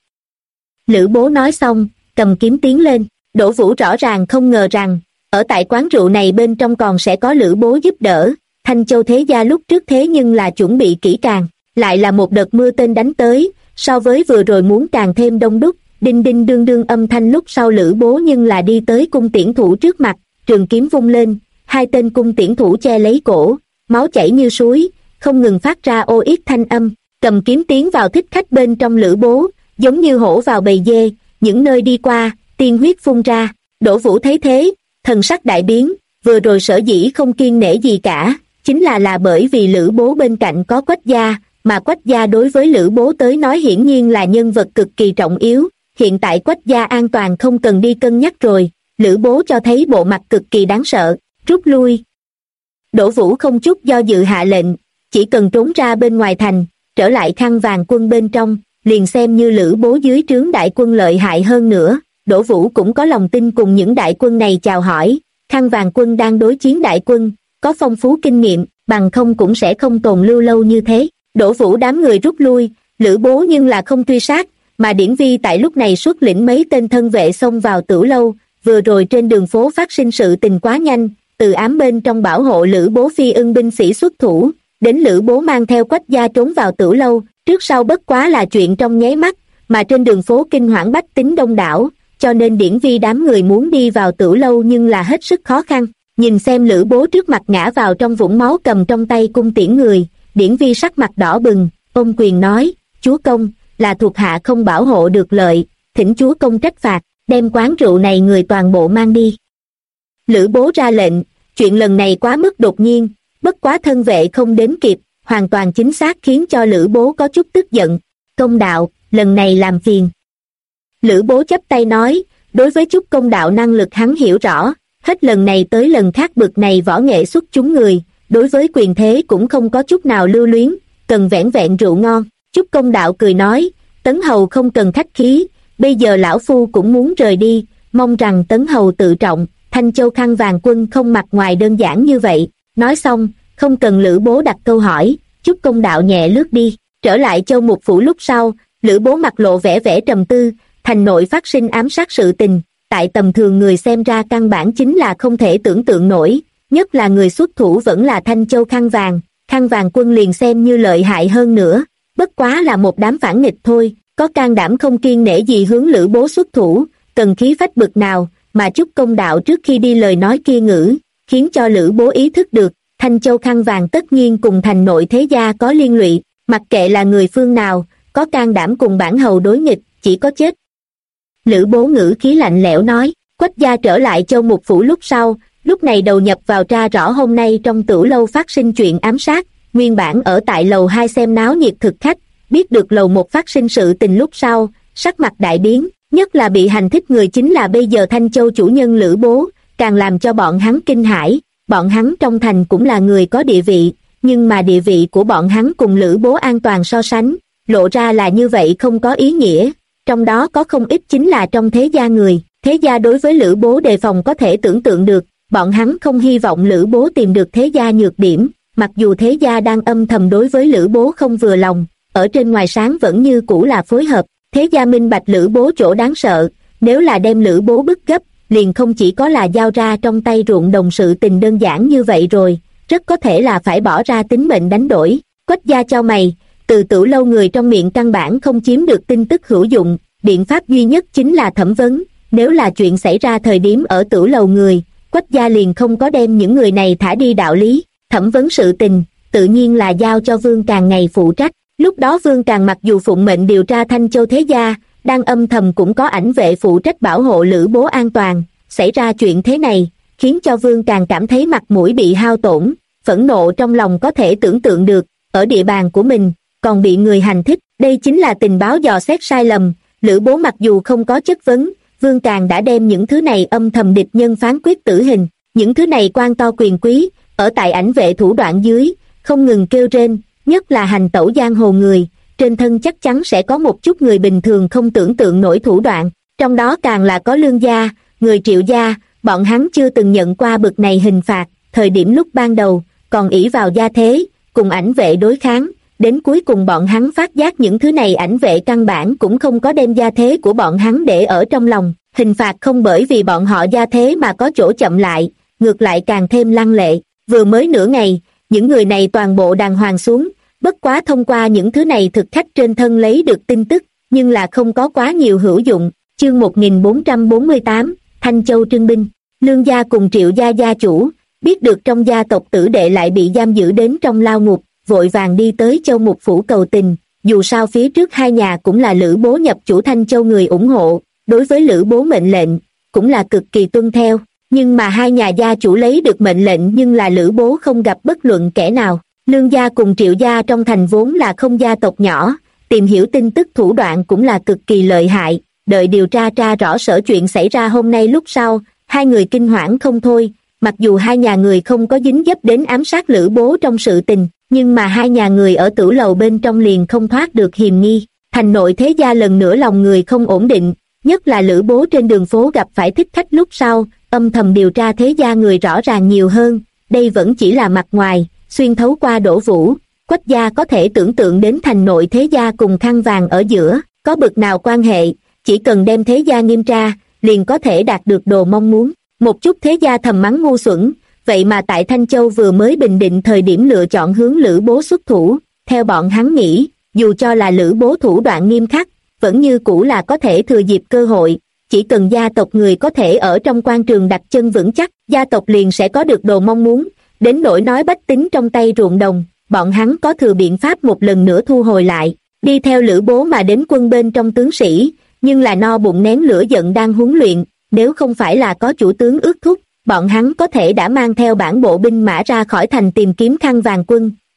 Lữ Bố nói xong, cầm kiếm tiến lên. Đỗ Vũ rõ ràng không ngờ rằng, ở tại quán rượu này bên trong còn sẽ có Lữ Bố giúp đỡ. Thanh Châu thế gia lúc trước thế nhưng là chuẩn bị kỹ càng, lại là một đợt mưa tên đánh tới, so với vừa rồi muốn càng thêm đông đúc. Đinh đinh đương đương âm thanh lúc sau Lữ Bố nhưng là đi tới cung tiễn thủ trước mặt, trường kiếm vung lên, 2 tên cung tiễn thủ che lấy cổ, máu chảy như suối, không ngừng phát ra ô yết thanh âm, cầm kiếm tiến vào thích khách bên trong Lữ Bố, giống như hổ vào bầy dê, những nơi đi qua, tiên huyết phun ra. Đỗ Vũ thấy thế, thần sắc đại biến, vừa rồi sở dĩ không kiêng nể gì cả, chính là bởi vì Lữ Bố bên cạnh có Quách gia, mà Quách gia đối với Lữ Bố tới nói hiển nhiên là nhân vật cực kỳ trọng yếu. Hiện tại Quách gia an toàn không cần đi cân nhắc rồi. Lữ Bố cho thấy bộ mặt cực kỳ đáng sợ, rút lui. Đỗ Vũ không chút do dự hạ lệnh, chỉ cần trốn ra bên ngoài thành, trở lại khăn vàng quân bên trong, liền xem như Lữ Bố dưới trướng đại quân lợi hại hơn nữa. Đỗ Vũ cũng có lòng tin cùng những đại quân này chào hỏi, khăn vàng quân đang đối chiến đại quân, có phong phú kinh nghiệm, bằng không cũng sẽ không tồn lưu lâu như thế. Đỗ Vũ đám người rút lui, Lữ Bố nhưng là không truy sát, mà Điển Vi tại lúc này xuất lĩnh mấy tên thân vệ xông vào Tửu Lâu. Vừa rồi trên đường phố phát sinh sự tình quá nhanh, từ ám bên trong bảo hộ Lữ Bố phi ưng binh sĩ xuất thủ, đến Lữ Bố mang theo Quách gia trốn vào Tửu Lâu, trước sau bất quá là chuyện trong nháy mắt, mà trên đường phố kinh hoảng bách tính đông đảo, cho nên Điển Vi đám người muốn đi vào Tửu Lâu nhưng là hết sức khó khăn. Nhìn xem Lữ Bố trước mặt ngã vào trong vũng máu cầm trong tay cung tiễn người, Điển Vi sắc mặt đỏ bừng, ôm quyền nói, chúa công, là thuộc hạ không bảo hộ được lợi, thỉnh chúa công trách phạt, đem quán rượu này người toàn bộ mang đi. Lữ Bố ra lệnh, chuyện lần này quá mức đột nhiên, bất quá thân vệ không đến kịp, hoàn toàn chính xác khiến cho Lữ Bố có chút tức giận. Công đạo, lần này làm phiền. Lữ Bố chắp tay nói, đối với chút công đạo năng lực hắn hiểu rõ, hết lần này tới lần khác bực này võ nghệ xuất chúng người, đối với quyền thế cũng không có chút nào lưu luyến, cần vẻn vẹn rượu ngon. Chút công đạo cười nói, Tấn Hầu không cần khách khí, bây giờ lão phu cũng muốn rời đi, mong rằng Tấn Hầu tự trọng, Thanh Châu Khăn Vàng Quân không mặt ngoài đơn giản như vậy. Nói xong, không cần Lữ Bố đặt câu hỏi, chút công đạo nhẹ lướt đi. Trở lại Châu Mục Phủ lúc sau, Lữ Bố mặt lộ vẻ vẻ trầm tư, thành nội phát sinh ám sát sự tình, tại tầm thường người xem ra căn bản chính là không thể tưởng tượng nổi, nhất là người xuất thủ vẫn là Thanh Châu Khăn Vàng Quân liền xem như lợi hại hơn nữa, bất quá là một đám phản nghịch thôi, có can đảm không kiêng nể gì hướng Lữ Bố xuất thủ, cần khí phách bực nào, mà chút công đạo trước khi đi lời nói kia ngữ, khiến cho Lữ Bố ý thức được, Thanh Châu Khăn Vàng tất nhiên cùng thành nội thế gia có liên lụy, mặc kệ là người phương nào, có can đảm cùng bản hầu đối nghịch, chỉ có chết. Lữ Bố ngữ khí lạnh lẽo nói, Quách gia trở lại Châu Mục Phủ lúc sau, lúc này đầu nhập vào tra rõ hôm nay trong Tửu Lâu phát sinh chuyện ám sát, nguyên bản ở tại lầu 2 xem náo nhiệt thực khách, biết được lầu 1 phát sinh sự tình lúc sau, sắc mặt đại biến, nhất là bị hành thích người chính là bây giờ Thanh Châu chủ nhân Lữ Bố, càng làm cho bọn hắn kinh hãi. Bọn hắn trong thành cũng là người có địa vị, nhưng mà địa vị của bọn hắn cùng Lữ Bố an toàn so sánh, lộ ra là như vậy không có ý nghĩa, trong đó có không ít chính là trong thế gia người. Thế gia đối với Lữ Bố đề phòng có thể tưởng tượng được, bọn hắn không hy vọng Lữ Bố tìm được thế gia nhược điểm, mặc dù thế gia đang âm thầm đối với Lữ Bố không vừa lòng, ở trên ngoài sáng vẫn như cũ là phối hợp. Thế gia minh bạch Lữ Bố chỗ đáng sợ, nếu là đem Lữ Bố bức gấp, liền không chỉ có là giao ra trong tay ruộng đồng sự tình đơn giản như vậy rồi, rất có thể là phải bỏ ra tính mệnh đánh đổi. Quách gia chau mày, từ Tửu Lâu người trong miệng căn bản không chiếm được tin tức hữu dụng, biện pháp duy nhất chính là thẩm vấn, nếu là chuyện xảy ra thời điểm ở Tửu Lầu người, Quách gia liền không có đem những người này thả đi đạo lý, thẩm vấn sự tình, tự nhiên là giao cho Vương Càn ngày phụ trách. Lúc đó Vương Càn mặc dù phụng mệnh điều tra Thanh Châu thế gia, đang âm thầm cũng có ảnh vệ phụ trách bảo hộ Lữ Bố an toàn, xảy ra chuyện thế này, khiến cho Vương Càn cảm thấy mặt mũi bị hao tổn, phẫn nộ trong lòng có thể tưởng tượng được, ở địa bàn của mình, còn bị người hành thích, đây chính là tình báo dò xét sai lầm. Lữ Bố mặc dù không có chất vấn, Vương Càn đã đem những thứ này âm thầm địch nhân phán quyết tử hình, những thứ này quan to quyền quý, ở tại ảnh vệ thủ đoạn dưới, không ngừng kêu rên, nhất là hành tẩu giang hồ người, trên thân chắc chắn sẽ có một chút người bình thường không tưởng tượng nổi thủ đoạn, trong đó càng là có Lương gia, người Triệu gia, bọn hắn chưa từng nhận qua bực này hình phạt, thời điểm lúc ban đầu, còn ỷ vào gia thế, cùng ảnh vệ đối kháng, đến cuối cùng bọn hắn phát giác những thứ này ảnh vệ căn bản cũng không có đem gia thế của bọn hắn để ở trong lòng, hình phạt không bởi vì bọn họ gia thế mà có chỗ chậm lại, ngược lại càng thêm lăng lệ. Vừa mới nửa ngày, những người này toàn bộ đàng hoàng xuống, bất quá thông qua những thứ này thực khách trên thân lấy được tin tức, nhưng là không có quá nhiều hữu dụng. Chương 1448, Thanh Châu trưng binh. Lương gia cùng Triệu gia gia chủ, biết được trong gia tộc tử đệ lại bị giam giữ đến trong lao ngục, vội vàng đi tới Châu Mục Phủ cầu tình, dù sao phía trước hai nhà cũng là Lữ Bố nhập chủ Thanh Châu người ủng hộ, đối với Lữ Bố mệnh lệnh, cũng là cực kỳ tuân theo, nhưng mà hai nhà gia chủ lấy được mệnh lệnh nhưng là Lữ Bố không gặp bất luận kẻ nào. Lương gia cùng Triệu gia trong thành vốn là không gia tộc nhỏ, tìm hiểu tin tức thủ đoạn cũng là cực kỳ lợi hại, đợi điều tra rõ sở chuyện xảy ra hôm nay lúc sau, hai người kinh hoảng không thôi, mặc dù hai nhà người không có dính dấp đến ám sát Lữ Bố trong sự tình, nhưng mà hai nhà người ở Tửu Lầu bên trong liền không thoát được hiềm nghi. Thành nội thế gia lần nữa lòng người không ổn định, nhất là Lữ Bố trên đường phố gặp phải thích khách lúc sau, âm thầm điều tra thế gia người rõ ràng nhiều hơn, đây vẫn chỉ là mặt ngoài, xuyên thấu qua Đỗ Vũ, Quách gia có thể tưởng tượng đến thành nội thế gia cùng Khăn Vàng ở giữa, có bực nào quan hệ, chỉ cần đem thế gia nghiêm tra, liền có thể đạt được đồ mong muốn. Một chút thế gia thầm mắng ngu xuẩn, vậy mà tại Thanh Châu vừa mới bình định thời điểm lựa chọn hướng Lữ Bố xuất thủ, theo bọn hắn nghĩ, dù cho là Lữ Bố thủ đoạn nghiêm khắc, vẫn như cũ là có thể thừa dịp cơ hội, chỉ cần gia tộc người có thể ở trong quan trường đặt chân vững chắc, gia tộc liền sẽ có được đồ mong muốn, đến nỗi nói bách tính trong tay ruộng đồng, bọn hắn có thừa biện pháp một lần nữa thu hồi lại. Đi theo Lữ Bố mà đến quân bên trong tướng sĩ, nhưng là no bụng nén lửa giận đang huấn luyện, nếu không phải là có chủ tướng ước thúc, bọn hắn có thể đã mang theo bản bộ binh mã ra khỏi thành tìm kiếm Khăn Vàng quân,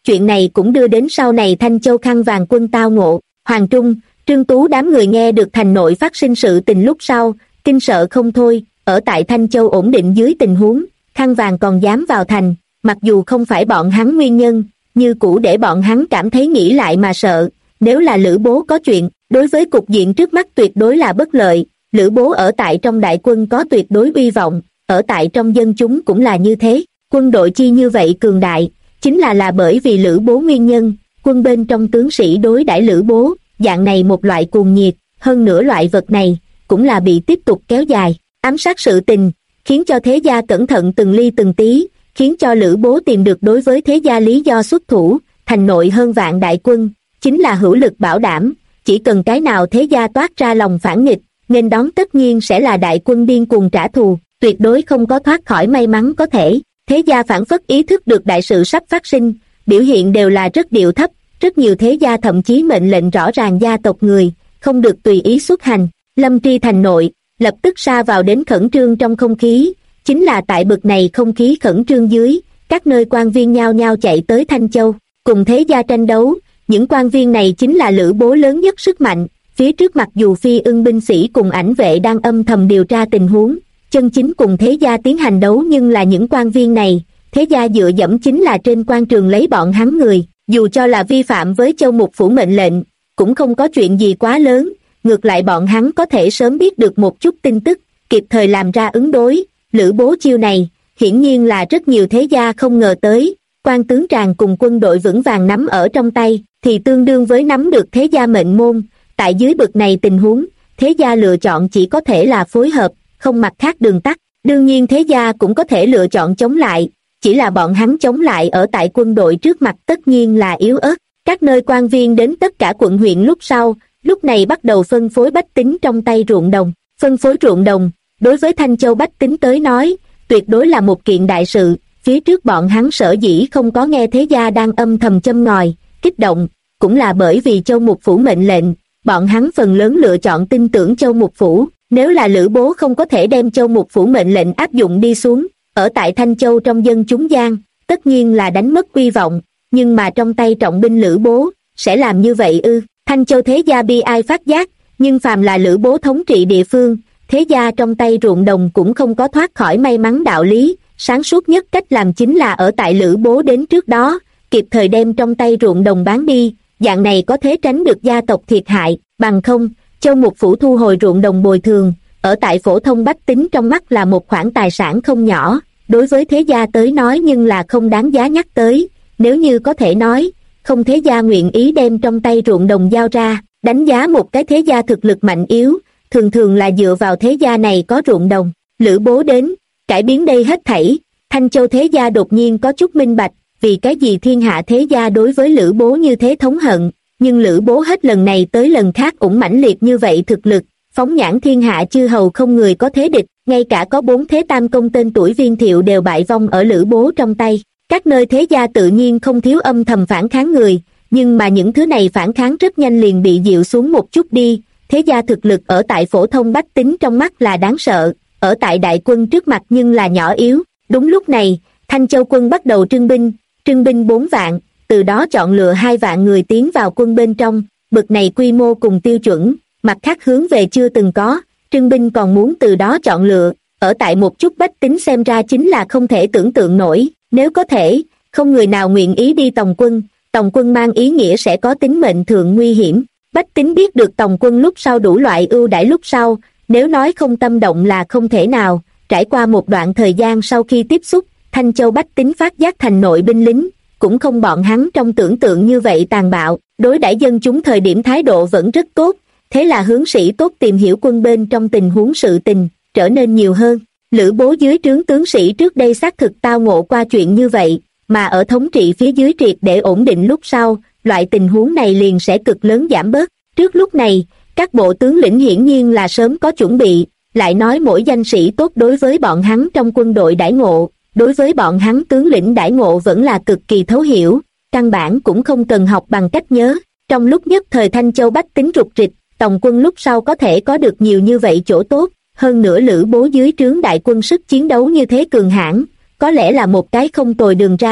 chuyện này cũng đưa đến sau này Thanh Châu khăn vàng quân tao ngộ. Hoàng Trung, Trương Tú đám người nghe được thành nội phát sinh sự tình lúc sau, kinh sợ không thôi. Ở tại Thanh Châu ổn định dưới tình huống, khăn vàng còn dám vào thành, mặc dù không phải bọn hắn nguyên nhân, như cũ để bọn hắn cảm thấy nghĩ lại mà sợ. Nếu là Lữ Bố có chuyện, đối với cục diện trước mắt tuyệt đối là bất lợi. Lữ Bố ở tại trong đại quân có tuyệt đối uy vọng, ở tại trong dân chúng cũng là như thế. Quân đội chi như vậy cường đại, chính là bởi vì Lữ Bố nguyên nhân. Quân bên trong tướng sĩ đối đãi Lữ Bố, dạng này một loại cuồng nhiệt, hơn nữa loại vật này, cũng là bị tiếp tục kéo dài. Ám sát sự tình, khiến cho thế gia cẩn thận từng ly từng tí, khiến cho Lữ Bố tìm được đối với thế gia lý do xuất thủ. Thành nội hơn vạn đại quân, chính là hữu lực bảo đảm, chỉ cần cái nào thế gia toát ra lòng phản nghịch, nên đón tất nhiên sẽ là đại quân điên cuồng trả thù, tuyệt đối không có thoát khỏi may mắn có thể. Thế gia phản phất ý thức được đại sự sắp phát sinh, biểu hiện đều là rất điệu thấp, rất nhiều thế gia thậm chí mệnh lệnh rõ ràng gia tộc người, không được tùy ý xuất hành. Lâm Tri thành nội, lập tức sa vào đến khẩn trương trong không khí, chính là tại bực này không khí khẩn trương dưới, các nơi quan viên nhao nhao chạy tới Thanh Châu, cùng thế gia tranh đấu. Những quan viên này chính là Lữ Bố lớn nhất sức mạnh, phía trước mặc dù Phi Ưng binh sĩ cùng ảnh vệ đang âm thầm điều tra tình huống, chân chính cùng thế gia tiến hành đấu, nhưng là những quan viên này, thế gia dựa dẫm chính là trên quan trường lấy bọn hắn người, dù cho là vi phạm với Châu Mục Phủ mệnh lệnh, cũng không có chuyện gì quá lớn, ngược lại bọn hắn có thể sớm biết được một chút tin tức, kịp thời làm ra ứng đối. Lữ Bố chiêu này, hiển nhiên là rất nhiều thế gia không ngờ tới. Quan tướng tràng cùng quân đội vững vàng nắm ở trong tay, thì tương đương với nắm được thế gia mệnh môn. Tại dưới bực này tình huống, thế gia lựa chọn chỉ có thể là phối hợp, không mặt khác đường tắt. Đương nhiên thế gia cũng có thể lựa chọn chống lại, chỉ là bọn hắn chống lại ở tại quân đội trước mặt tất nhiên là yếu ớt. Các nơi quan viên đến tất cả quận huyện lúc sau, lúc này bắt đầu phân phối bách tính trong tay ruộng đồng. Phân phối ruộng đồng, đối với Thanh Châu bách tính tới nói, tuyệt đối là một kiện đại sự. Phía trước bọn hắn sở dĩ không có nghe thế gia đang âm thầm châm ngòi, kích động, cũng là bởi vì Châu Mục Phủ mệnh lệnh, bọn hắn phần lớn lựa chọn tin tưởng Châu Mục Phủ. Nếu là Lữ Bố không có thể đem Châu Mục Phủ mệnh lệnh áp dụng đi xuống, ở tại Thanh Châu trong dân chúng gian, tất nhiên là đánh mất uy vọng, nhưng mà trong tay trọng binh Lữ Bố, sẽ làm như vậy ư? Thanh Châu thế gia bi ai phát giác, nhưng phàm là Lữ Bố thống trị địa phương, thế gia trong tay ruộng đồng cũng không có thoát khỏi may mắn đạo lý. Sáng suốt nhất cách làm chính là ở tại Lữ Bố đến trước đó, kịp thời đem trong tay ruộng đồng bán đi, dạng này có thể tránh được gia tộc thiệt hại. Bằng không, Châu Mục Phủ thu hồi ruộng đồng bồi thường, ở tại phổ thông bách tính trong mắt là một khoản tài sản không nhỏ, đối với thế gia tới nói nhưng là không đáng giá nhắc tới. Nếu như có thể nói, không thế gia nguyện ý đem trong tay ruộng đồng giao ra. Đánh giá một cái thế gia thực lực mạnh yếu, thường thường là dựa vào thế gia này có ruộng đồng. Lữ Bố đến, cải biến đây hết thảy. Thanh Châu thế gia đột nhiên có chút minh bạch, vì cái gì thiên hạ thế gia đối với Lữ Bố như thế thống hận, nhưng Lữ Bố hết lần này tới lần khác cũng mãnh liệt như vậy thực lực, phóng nhãn thiên hạ chư hầu không người có thế địch, ngay cả có 4 thế tam công tên tuổi Viên Thiệu đều bại vong ở Lữ Bố trong tay. Các nơi thế gia tự nhiên không thiếu âm thầm phản kháng người, nhưng mà những thứ này phản kháng rất nhanh liền bị dịu xuống một chút đi. Thế gia thực lực ở tại phổ thông bách tính trong mắt là đáng sợ, ở tại đại quân trước mặt nhưng là nhỏ yếu. Đúng lúc này, Thanh Châu quân bắt đầu trưng binh 4 vạn, từ đó chọn lựa 2 vạn người tiến vào quân bên trong. Bực này quy mô cùng tiêu chuẩn, mặt khác hướng về chưa từng có, trưng binh còn muốn từ đó chọn lựa, ở tại một chút bách tính xem ra chính là không thể tưởng tượng nổi. Nếu có thể, không người nào nguyện ý đi tòng quân mang ý nghĩa sẽ có tính mệnh thượng nguy hiểm. Bách tính biết được tòng quân lúc sau đủ loại ưu đãi lúc sau, nếu nói không tâm động là không thể nào. Trải qua một đoạn thời gian sau khi tiếp xúc, Thanh Châu bách tính phát giác thành nội binh lính, cũng không bọn hắn trong tưởng tượng như vậy tàn bạo, đối đãi dân chúng thời điểm thái độ vẫn rất tốt, thế là hướng sĩ tốt tìm hiểu quân bên trong tình huống sự tình, trở nên nhiều hơn. Lữ Bố dưới trướng tướng sĩ trước đây xác thực tao ngộ qua chuyện như vậy, mà ở thống trị phía dưới triệt để ổn định lúc sau, loại tình huống này liền sẽ cực lớn giảm bớt. Trước lúc này, các bộ tướng lĩnh hiển nhiên là sớm có chuẩn bị, lại nói mỗi danh sĩ tốt đối với bọn hắn trong quân đội đãi ngộ, đối với bọn hắn tướng lĩnh đãi ngộ vẫn là cực kỳ thấu hiểu, căn bản cũng không cần học bằng cách nhớ. Trong lúc nhất thời Thanh Châu bách tính rục rịch, tòng quân lúc sau có thể có được nhiều như vậy chỗ tốt, hơn nữa Lữ Bố dưới trướng đại quân sức chiến đấu như thế cường hãn, có lẽ là một cái không tồi đường ra.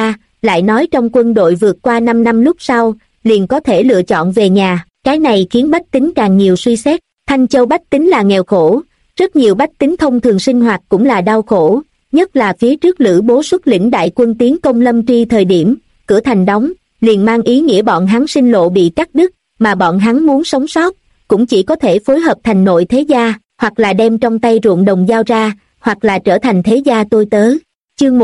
lại nói trong quân đội vượt qua 5 năm lúc sau, liền có thể lựa chọn về nhà, cái này khiến bách tính càng nhiều suy xét. Thanh Châu bách tính là nghèo khổ, rất nhiều bách tính thông thường sinh hoạt cũng là đau khổ, nhất là phía trước Lữ Bố xuất lĩnh đại quân tiến công Lâm Tri thời điểm, cửa thành đóng, liền mang ý nghĩa bọn hắn sinh lộ bị cắt đứt, mà bọn hắn muốn sống sót, cũng chỉ có thể phối hợp thành nội thế gia, hoặc là đem trong tay ruộng đồng giao ra, hoặc là trở thành thế gia tôi tớ. Chương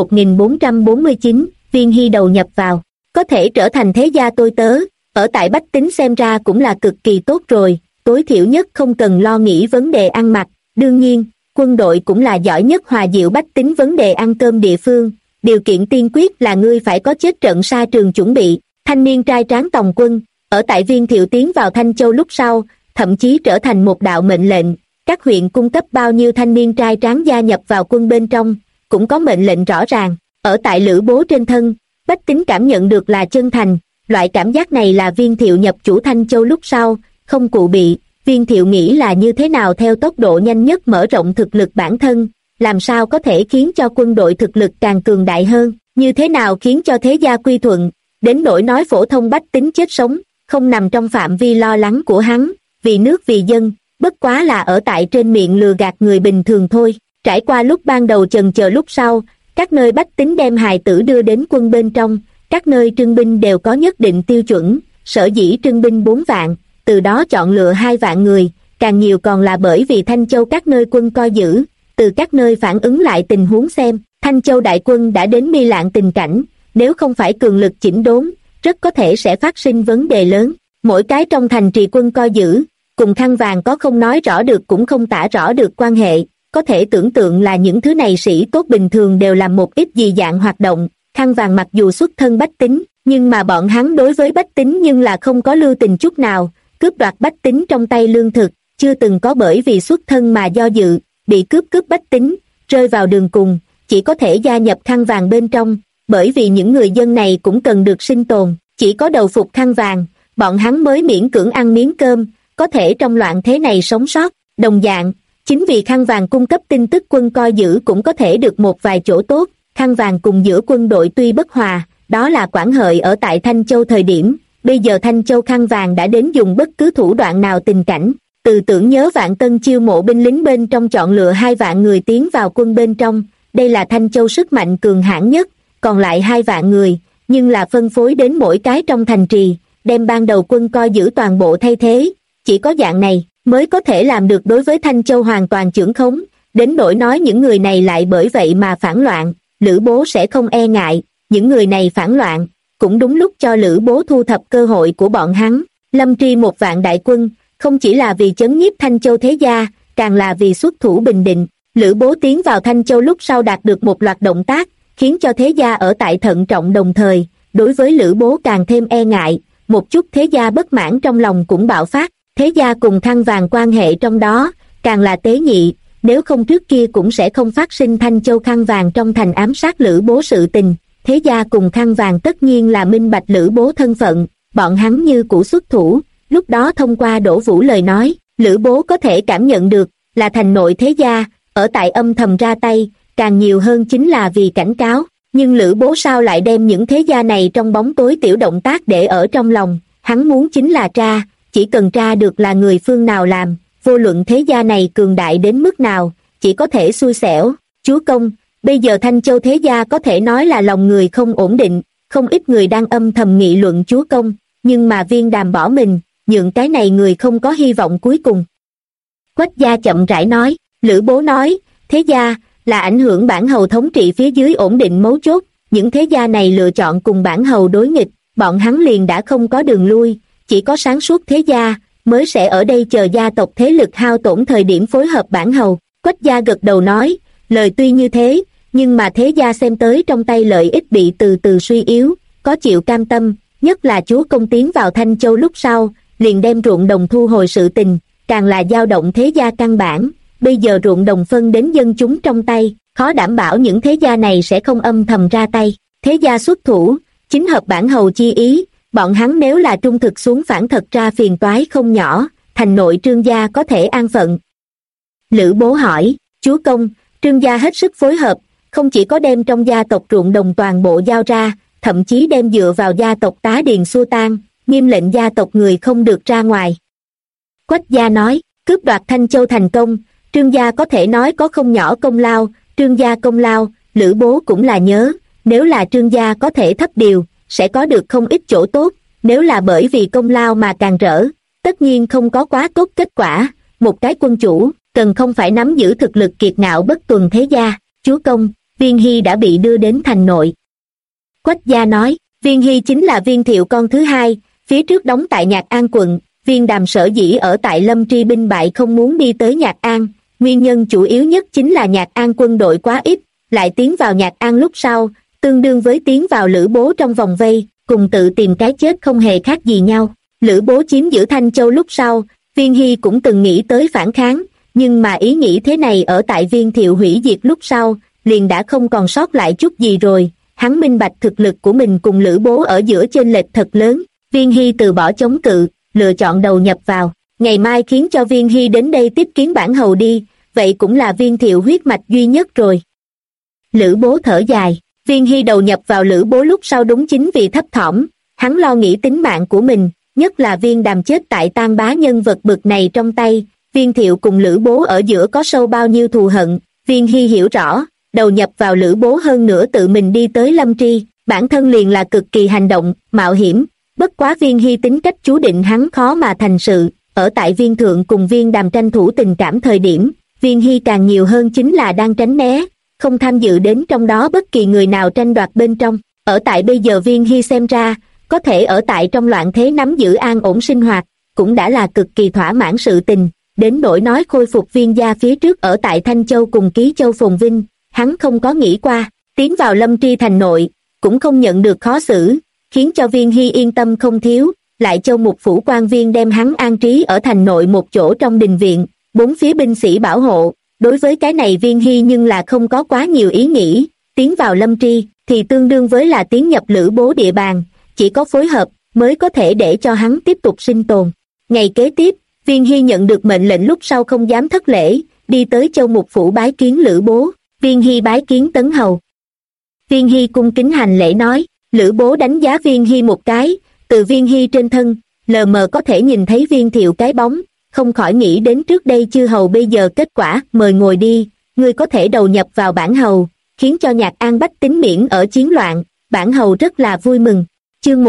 1449, Viên Hy đầu nhập vào, có thể trở thành thế gia tôi tớ, ở tại bách tính xem ra cũng là cực kỳ tốt rồi, tối thiểu nhất không cần lo nghĩ vấn đề ăn mặc. Đương nhiên, quân đội cũng là giỏi nhất hòa dịu bách tính vấn đề ăn cơm địa phương, điều kiện tiên quyết là ngươi phải có chết trận xa trường chuẩn bị. Thanh niên trai tráng tòng quân, ở tại Viên Thiệu tiến vào Thanh Châu lúc sau, thậm chí trở thành một đạo mệnh lệnh, các huyện cung cấp bao nhiêu thanh niên trai tráng gia nhập vào quân bên trong, cũng có mệnh lệnh rõ ràng. Ở tại Lữ Bố trên thân, bách tính cảm nhận được là chân thành, loại cảm giác này là Viên Thiệu nhập chủ Thanh Châu lúc sau, không cụ bị. Viên Thiệu nghĩ là như thế nào theo tốc độ nhanh nhất mở rộng thực lực bản thân, làm sao có thể khiến cho quân đội thực lực càng cường đại hơn, như thế nào khiến cho thế gia quy thuận, đến nỗi nói phổ thông bách tính chết sống, không nằm trong phạm vi lo lắng của hắn, vì nước vì dân, bất quá là ở tại trên miệng lừa gạt người bình thường thôi. Trải qua lúc ban đầu chần chờ lúc sau, các nơi bách tính đem hài tử đưa đến quân bên trong, các nơi trưng binh đều có nhất định tiêu chuẩn, sở dĩ trưng binh 4 vạn, từ đó chọn lựa 2 vạn người, càng nhiều còn là bởi vì Thanh Châu các nơi quân coi giữ, từ các nơi phản ứng lại tình huống xem, Thanh Châu đại quân đã đến bi lạn tình cảnh, nếu không phải cường lực chỉnh đốn, rất có thể sẽ phát sinh vấn đề lớn. Mỗi cái trong thành trì quân coi giữ, cùng khăn vàng có không nói rõ được cũng không tả rõ được quan hệ, có thể tưởng tượng là những thứ này sĩ tốt bình thường đều làm một ít dị dạng hoạt động. Khăn vàng mặc dù xuất thân bách tính, nhưng mà bọn hắn đối với bách tính nhưng là không có lưu tình chút nào, cướp đoạt bách tính trong tay lương thực, chưa từng có bởi vì xuất thân mà do dự, bị cướp bách tính, rơi vào đường cùng, chỉ có thể gia nhập khăn vàng bên trong, bởi vì những người dân này cũng cần được sinh tồn, chỉ có đầu phục khăn vàng, bọn hắn mới miễn cưỡng ăn miếng cơm, có thể trong loạn thế này sống sót. Đồng dạng, chính vì khăn vàng cung cấp tin tức quân coi giữ cũng có thể được một vài chỗ tốt. Khăn vàng cùng giữa quân đội tuy bất hòa, đó là Quản Hợi ở tại Thanh Châu thời điểm, bây giờ Thanh Châu khăn vàng đã đến dùng bất cứ thủ đoạn nào tình cảnh, từ Tưởng Nhớ Vạn Tân chiêu mộ binh lính bên trong chọn lựa 2 vạn người tiến vào quân bên trong, đây là Thanh Châu sức mạnh cường hãn nhất, còn lại 2 vạn người, nhưng là phân phối đến mỗi cái trong thành trì, đem ban đầu quân coi giữ toàn bộ thay thế, chỉ có dạng này mới có thể làm được đối với Thanh Châu hoàn toàn chưởng khống, đến nỗi nói những người này lại bởi vậy mà phản loạn, Lữ Bố sẽ không e ngại, những người này phản loạn, cũng đúng lúc cho Lữ Bố thu thập cơ hội của bọn hắn. Lâm Tri 1 vạn đại quân, không chỉ là vì chấn nhiếp Thanh Châu thế gia, càng là vì xuất thủ Bình Định. Lữ Bố tiến vào Thanh Châu lúc sau đạt được một loạt động tác, khiến cho thế gia ở tại thận trọng, đồng thời, đối với Lữ Bố càng thêm e ngại, một chút thế gia bất mãn trong lòng cũng bạo phát, thế gia cùng khăn vàng quan hệ trong đó, càng là tế nhị, nếu không trước kia cũng sẽ không phát sinh Thanh Châu khăn vàng trong thành ám sát Lữ Bố sự tình. Thế gia cùng khăn vàng tất nhiên là minh bạch Lữ Bố thân phận, bọn hắn như cũ xuất thủ, lúc đó thông qua Đỗ Vũ lời nói, Lữ Bố có thể cảm nhận được, là thành nội thế gia, ở tại âm thầm ra tay, càng nhiều hơn chính là vì cảnh cáo, nhưng Lữ Bố sao lại đem những thế gia này trong bóng tối tiểu động tác để ở trong lòng, hắn muốn chính là tra, chỉ cần tra được là người phương nào làm, vô luận thế gia này cường đại đến mức nào, chỉ có thể xui xẻo. Chúa công, bây giờ Thanh Châu thế gia có thể nói là lòng người không ổn định, không ít người đang âm thầm nghị luận chúa công, nhưng mà Viên Đàm bỏ mình, nhượng cái này người không có hy vọng cuối cùng. Quách gia chậm rãi nói, Lữ Bố nói, thế gia là ảnh hưởng bản hầu thống trị phía dưới ổn định mấu chốt, những thế gia này lựa chọn cùng bản hầu đối nghịch, bọn hắn liền đã không có đường lui, chỉ có sáng suốt thế gia mới sẽ ở đây chờ gia tộc thế lực hao tổn thời điểm phối hợp bản hầu. Quách gia gật đầu nói, lời tuy như thế, nhưng mà thế gia xem tới trong tay lợi ích bị từ từ suy yếu, có chịu cam tâm, nhất là chúa công tiến vào Thanh Châu lúc sau, liền đem ruộng đồng thu hồi sự tình, càng là dao động thế gia căn bản, bây giờ ruộng đồng phân đến dân chúng trong tay, khó đảm bảo những thế gia này sẽ không âm thầm ra tay. Thế gia xuất thủ, chính hợp bản hầu chi ý, bọn hắn nếu là trung thực xuống phản thật ra phiền toái không nhỏ, thành nội Trương gia có thể an phận. Lữ Bố hỏi, chúa công, Trương gia hết sức phối hợp, không chỉ có đem trong gia tộc ruộng đồng toàn bộ giao ra, thậm chí đem dựa vào gia tộc Tá Điền xua tan, nghiêm lệnh gia tộc người không được ra ngoài. Quách gia nói, cướp đoạt Thanh Châu thành công, Trương gia có thể nói có không nhỏ công lao, Trương gia công lao, Lữ bố cũng là nhớ, nếu là Trương gia có thể thấp điều, sẽ có được không ít chỗ tốt, nếu là bởi vì công lao mà càng rỡ, tất nhiên không có quá tốt kết quả. Một cái quân chủ, cần không phải nắm giữ thực lực kiệt ngạo bất tuần thế gia. Chúa công, Viên Hy đã bị đưa đến thành nội. Quách gia nói, Viên Hy chính là Viên Thiệu con thứ hai, phía trước đóng tại Nhạc An quận, Viên Đàm sở dĩ ở tại Lâm Tri binh bại không muốn đi tới Nhạc An, nguyên nhân chủ yếu nhất chính là Nhạc An quân đội quá ít, lại tiến vào Nhạc An lúc sau, tương đương với tiến vào Lữ bố trong vòng vây, cùng tự tìm cái chết không hề khác gì nhau. Lữ bố chiếm giữ Thanh Châu lúc sau, Viên Hy cũng từng nghĩ tới phản kháng, nhưng mà ý nghĩ thế này ở tại Viên Thiệu hủy diệt lúc sau, liền đã không còn sót lại chút gì rồi. Hắn minh bạch thực lực của mình cùng Lữ bố ở giữa chênh lệch thật lớn. Viên Hy từ bỏ chống cự, lựa chọn đầu nhập vào. Ngày mai khiến cho Viên Hy đến đây tiếp kiến bản hầu đi, vậy cũng là Viên Thiệu huyết mạch duy nhất rồi. Lữ bố thở dài, Viên Hy đầu nhập vào Lữ bố lúc sau đúng chính vì thấp thỏm, hắn lo nghĩ tính mạng của mình, nhất là Viên Đàm chết tại Tang bá nhân vật bực này trong tay. Viên Thiệu cùng Lữ bố ở giữa có sâu bao nhiêu thù hận, Viên Hy hiểu rõ, đầu nhập vào Lữ bố hơn nữa tự mình đi tới Lâm Tri, bản thân liền là cực kỳ hành động, mạo hiểm. Bất quá Viên Hy tính cách chú định hắn khó mà thành sự, ở tại Viên Thượng cùng Viên Đàm tranh thủ tình cảm thời điểm, Viên Hy càng nhiều hơn chính là đang tránh né, không tham dự đến trong đó bất kỳ người nào tranh đoạt bên trong. Ở tại bây giờ Viên Hy xem ra, có thể ở tại trong loạn thế nắm giữ an ổn sinh hoạt, cũng đã là cực kỳ thỏa mãn sự tình. Đến nỗi nói khôi phục Viên gia phía trước ở tại Thanh Châu cùng Ký Châu phồn vinh, hắn không có nghĩ qua. Tiến vào Lâm Tri thành nội, cũng không nhận được khó xử, khiến cho Viên Hy yên tâm không thiếu. Lại Châu Mục phủ quan viên đem hắn an trí ở thành nội một chỗ trong đình viện, bốn phía binh sĩ bảo hộ. Đối với cái này Viên Hy nhưng là không có quá nhiều ý nghĩ. Tiến vào Lâm Tri thì tương đương với là tiến nhập Lữ bố địa bàn, chỉ có phối hợp mới có thể để cho hắn tiếp tục sinh tồn. Ngày kế tiếp, Viên Hy nhận được mệnh lệnh lúc sau không dám thất lễ, đi tới Châu Mục phủ bái kiến Lữ bố. Viên Hy bái kiến Tấn hầu. Viên Hy cung kính hành lễ nói. Lữ bố đánh giá Viên Hy một cái, từ Viên Hy trên thân lờ mờ có thể nhìn thấy Viên Thiệu cái bóng, không khỏi nghĩ đến trước đây chư hầu bây giờ kết quả. Mời ngồi đi, ngươi có thể đầu nhập vào bản hầu, khiến cho Nhạc An bách tính miễn ở chiến loạn, bản hầu rất là vui mừng. Chương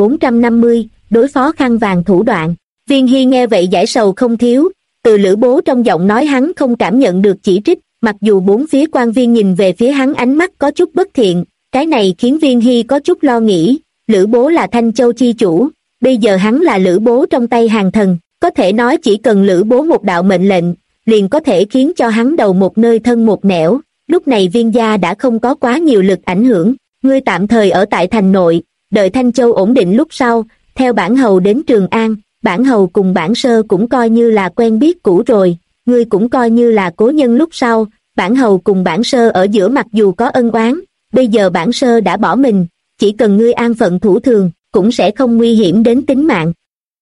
1450, đối phó khăn vàng thủ đoạn. Viên Hy nghe vậy giải sầu không thiếu, từ Lữ bố trong giọng nói hắn không cảm nhận được chỉ trích, mặc dù bốn phía quan viên nhìn về phía hắn ánh mắt có chút bất thiện, cái này khiến Viên Hy có chút lo nghĩ. Lữ bố là Thanh Châu chi chủ, bây giờ hắn là Lữ bố trong tay hàng thần, có thể nói chỉ cần Lữ bố một đạo mệnh lệnh, liền có thể khiến cho hắn đầu một nơi thân một nẻo. Lúc này Viên gia đã không có quá nhiều lực ảnh hưởng, ngươi tạm thời ở tại thành nội, đợi Thanh Châu ổn định lúc sau, theo bản hầu đến Trường An. Bản hầu cùng bản sơ cũng coi như là quen biết cũ rồi, ngươi cũng coi như là cố nhân lúc sau. Bản hầu cùng bản sơ ở giữa mặc dù có ân oán, bây giờ bản sơ đã bỏ mình, chỉ cần ngươi an phận thủ thường, cũng sẽ không nguy hiểm đến tính mạng.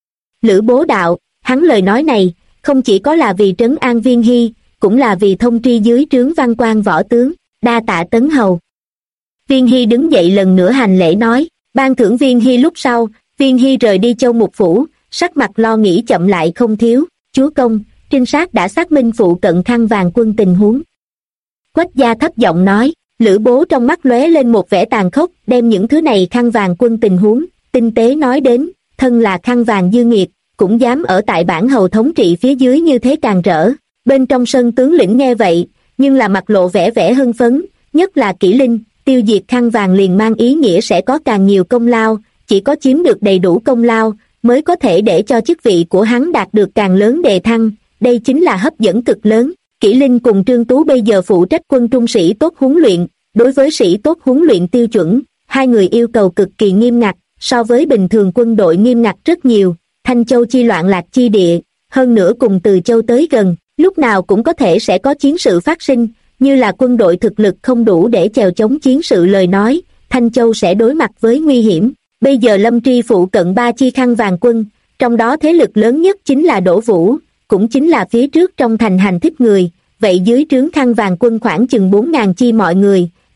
Lữ bố đạo, hắn lời nói này, không chỉ có là vì trấn an Viên Hy, cũng là vì thông tri dưới trướng văn quan võ tướng, đa tạ Tấn hầu. Viên Hy đứng dậy lần nữa hành lễ nói, ban thưởng Viên Hy lúc sau, Viên Hy rời đi Châu Mục phủ, sắc mặt lo nghĩ chậm lại không thiếu. Chúa công, trinh sát đã xác minh phụ cận khăn vàng quân tình huống. Quách gia thấp giọng nói. Lữ bố trong mắt lóe lên một vẻ tàn khốc, đem những thứ này khăn vàng quân tình huống tinh tế nói đến. Thân là khăn vàng dư nghiệt, cũng dám ở tại bản hầu thống trị phía dưới như thế càng rỡ. Bên trong sân tướng lĩnh nghe vậy, nhưng là mặt lộ vẻ vẻ hưng phấn, nhất là Kỷ Linh, tiêu diệt khăn vàng liền mang ý nghĩa sẽ có càng nhiều công lao, chỉ có chiếm được đầy đủ công lao mới có thể để cho chức vị của hắn đạt được càng lớn đề thăng, đây chính là hấp dẫn cực lớn. Kỷ Linh cùng Trương Tú bây giờ phụ trách quân trung sĩ tốt huấn luyện, đối với sĩ tốt huấn luyện tiêu chuẩn, hai người yêu cầu cực kỳ nghiêm ngặt, so với bình thường quân đội nghiêm ngặt rất nhiều. Thanh Châu chi loạn lạc chi địa, hơn nữa cùng Từ Châu tới gần, lúc nào cũng có thể sẽ có chiến sự phát sinh, như là quân đội thực lực không đủ để chèo chống chiến sự lời nói, Thanh Châu sẽ đối mặt với nguy hiểm. Bây giờ Lâm Tri phụ cận 3 chi khăn vàng quân, trong đó thế lực lớn nhất chính là Đỗ Vũ, cũng chính là phía trước trong thành hành thích người, vậy dưới trướng khăn vàng quân khoảng chừng 4.000 chi mọi người,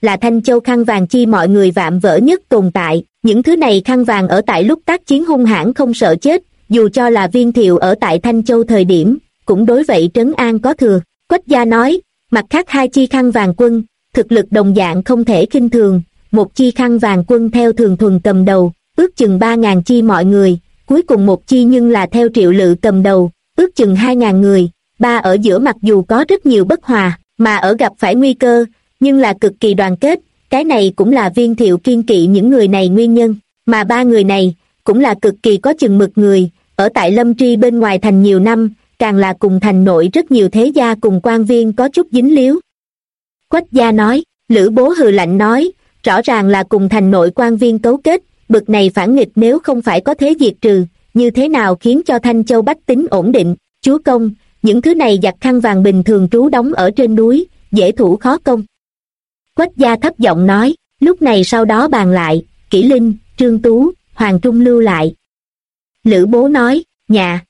là Thanh Châu khăn vàng chi mọi người vạm vỡ nhất tồn tại. Những thứ này khăn vàng ở tại lúc tác chiến hung hãn không sợ chết, dù cho là Viên Thiệu ở tại Thanh Châu thời điểm, cũng đối vậy trấn an có thừa. Quách gia nói, mặt khác hai chi khăn vàng quân, thực lực đồng dạng không thể khinh thường, một chi khăn vàng quân theo Thường Thuần cầm đầu, ước chừng 3.000 chi mọi người, cuối cùng một chi nhưng là theo Triệu Lự cầm đầu, ước chừng 2.000 người, ba ở giữa mặc dù có rất nhiều bất hòa, mà ở gặp phải nguy cơ, nhưng là cực kỳ đoàn kết, cái này cũng là Viên Thiệu kiên kỵ những người này nguyên nhân, mà ba người này, cũng là cực kỳ có chừng mực người, ở tại Lâm Tri bên ngoài thành nhiều năm, càng là cùng thành nội rất nhiều thế gia cùng quan viên có chút dính líu. Quách gia nói, Lữ Bố hừ lạnh nói, rõ ràng là cùng thành nội quan viên cấu kết, bực này phản nghịch nếu không phải có thế diệt trừ, như thế nào khiến cho Thanh Châu bách tính ổn định. Chúa công, những thứ này giặc khăn vàng bình thường trú đóng ở trên núi, dễ thủ khó công. Quách gia thấp giọng nói, lúc này sau đó bàn lại, Kỷ Linh, Trương Tú, Hoàng Trung lưu lại. Lữ Bố nói, nhà.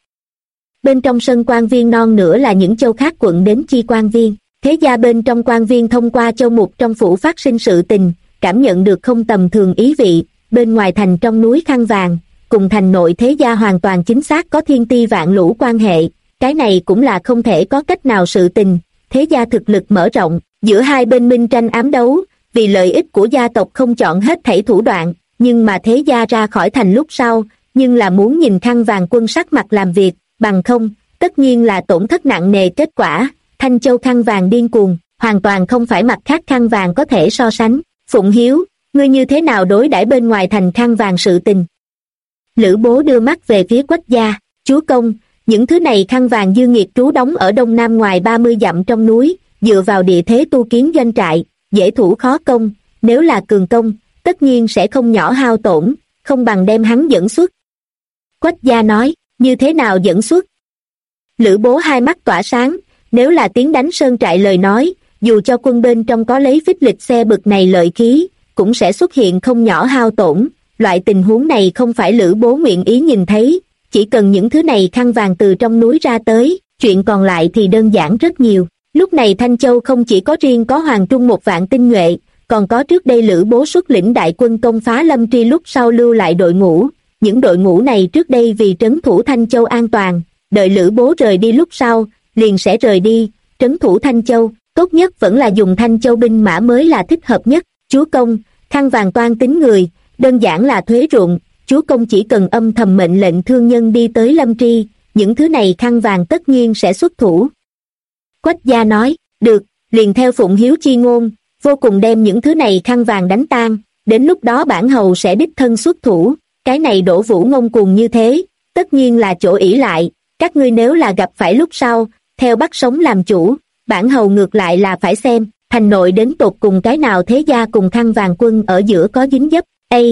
Bên trong sân quan viên non nữa là những châu khác quận đến chi quan viên, thế gia bên trong quan viên thông qua châu mục trong phủ phát sinh sự tình, cảm nhận được không tầm thường ý vị, bên ngoài thành trong núi khăn vàng, cùng thành nội thế gia hoàn toàn chính xác có thiên ti vạn lũ quan hệ, cái này cũng là không thể có cách nào sự tình, thế gia thực lực mở rộng, giữa hai bên minh tranh ám đấu, vì lợi ích của gia tộc không chọn hết thảy thủ đoạn, nhưng mà thế gia ra khỏi thành lúc sau, nhưng là muốn nhìn khăn vàng quân sắc mặt làm việc, bằng không, tất nhiên là tổn thất nặng nề. Kết quả, Thanh Châu khăn vàng điên cuồng, hoàn toàn không phải mặt khác khăn vàng có thể so sánh. Phụng Hiếu, ngươi như thế nào đối đãi bên ngoài thành khăn vàng sự tình? Lữ Bố đưa mắt về phía Quách gia, chúa công, những thứ này khăn vàng dư nghiệt trú đóng ở đông nam ngoài 30 dặm trong núi, dựa vào địa thế tu kiến doanh trại, dễ thủ khó công, nếu là cường công, tất nhiên sẽ không nhỏ hao tổn, không bằng đem hắn dẫn xuất. Quách gia nói, như thế nào dẫn xuất? Lữ Bố hai mắt tỏa sáng, nếu là tiến đánh sơn trại lời nói, dù cho quân bên trong có lấy phích lịch xe bực này lợi khí, cũng sẽ xuất hiện không nhỏ hao tổn, loại tình huống này không phải Lữ Bố nguyện ý nhìn thấy, chỉ cần những thứ này khăn vàng từ trong núi ra tới, chuyện còn lại thì đơn giản rất nhiều. Lúc này Thanh Châu không chỉ có riêng có Hoàng Trung 1 vạn tinh nhuệ, còn có trước đây Lữ Bố xuất lĩnh đại quân công phá Lâm Tri lúc sau lưu lại đội ngũ, những đội ngũ này trước đây vì trấn thủ Thanh Châu an toàn, đợi Lữ Bố rời đi lúc sau, liền sẽ rời đi, trấn thủ Thanh Châu, tốt nhất vẫn là dùng Thanh Châu binh mã mới là thích hợp nhất. Chúa công, khăn vàng toan tính người, đơn giản là thuế ruộng, chúa công chỉ cần âm thầm mệnh lệnh thương nhân đi tới Lâm Tri, những thứ này khăn vàng tất nhiên sẽ xuất thủ. Quách gia nói, được, liền theo Phụng Hiếu chi ngôn, vô cùng đem những thứ này khăn vàng đánh tan, đến lúc đó bản hầu sẽ đích thân xuất thủ, cái này Đỗ Vũ ngông cuồng như thế, tất nhiên là chỗ ỷ lại, các ngươi nếu là gặp phải lúc sau, theo bắt sống làm chủ, bản hầu ngược lại là phải xem, thành nội đến tột cùng cái nào thế gia cùng khăn vàng quân ở giữa có dính dấp.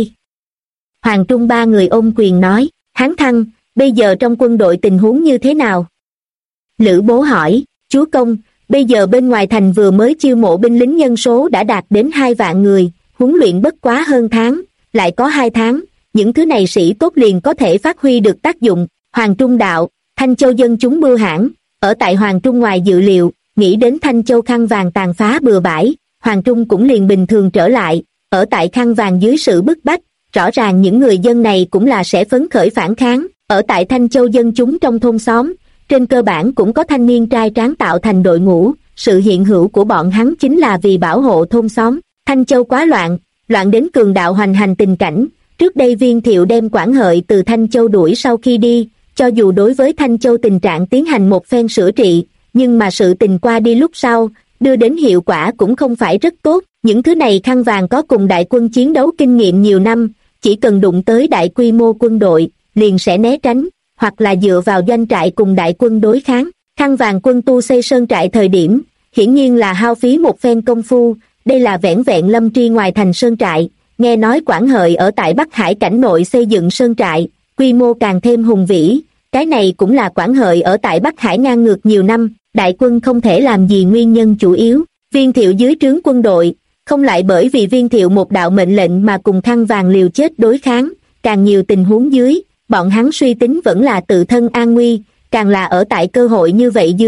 Hoàng Trung ba người ôm quyền nói, Hán Thăng, bây giờ trong quân đội tình huống như thế nào? Lữ Bố hỏi, chúa công, bây giờ bên ngoài thành vừa mới chiêu mộ binh lính nhân số đã đạt đến 2 vạn người, huấn luyện bất quá hơn tháng, lại có 2 tháng, những thứ này sĩ tốt liền có thể phát huy được tác dụng. Hoàng Trung đạo, Thanh Châu dân chúng mưu hãn, ở tại Hoàng Trung ngoài dự liệu, nghĩ đến Thanh Châu khăn vàng tàn phá bừa bãi, Hoàng Trung cũng liền bình thường trở lại, ở tại khăn vàng dưới sự bức bách, rõ ràng những người dân này cũng là sẽ phấn khởi phản kháng, ở tại Thanh Châu dân chúng trong thôn xóm, trên cơ bản cũng có thanh niên trai tráng tạo thành đội ngũ, sự hiện hữu của bọn hắn chính là vì bảo hộ thôn xóm. Thanh Châu quá loạn, loạn đến cường đạo hoành hành tình cảnh, trước đây Viên Thiệu đem Quản Hợi từ Thanh Châu đuổi sau khi đi, cho dù đối với Thanh Châu tình trạng tiến hành một phen sửa trị, nhưng mà sự tình qua đi lúc sau, đưa đến hiệu quả cũng không phải rất tốt. Những thứ này khăn vàng có cùng đại quân chiến đấu kinh nghiệm nhiều năm, chỉ cần đụng tới đại quy mô quân đội, liền sẽ né tránh, hoặc là dựa vào doanh trại cùng đại quân đối kháng. Khăn vàng quân tu xây sơn trại thời điểm, hiển nhiên là hao phí một phen công phu, đây là vẻn vẹn Lâm Tri ngoài thành sơn trại, nghe nói Quản Hợi ở tại Bắc Hải cảnh nội xây dựng sơn trại, quy mô càng thêm hùng vĩ, cái này cũng là Quản Hợi ở tại Bắc Hải ngang ngược nhiều năm, đại quân không thể làm gì nguyên nhân chủ yếu. Viên Thiệu dưới trướng quân đội, không lại bởi vì Viên Thiệu một đạo mệnh lệnh mà cùng khăn vàng liều chết đối kháng, càng nhiều tình huống dưới, bọn hắn suy tính vẫn là tự thân an nguy, càng là ở tại cơ hội như vậy dưới,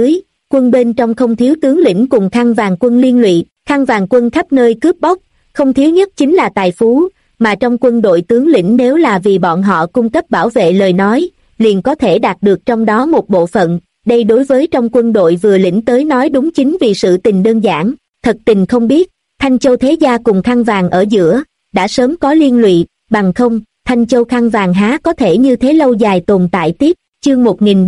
quân bên trong không thiếu tướng lĩnh cùng khăn vàng quân liên lụy, khăn vàng quân khắp nơi cướp bóc, không thiếu nhất chính là tài phú, mà trong quân đội tướng lĩnh nếu là vì bọn họ cung cấp bảo vệ lời nói, liền có thể đạt được trong đó một bộ phận. Đây đối với trong quân đội vừa lĩnh tới nói đúng chính vì sự tình đơn giản, thật tình không biết, Thanh Châu thế gia cùng khăn vàng ở giữa, đã sớm có liên lụy, bằng không, Thanh Châu khăn vàng há có thể như thế lâu dài tồn tại tiếp. Chương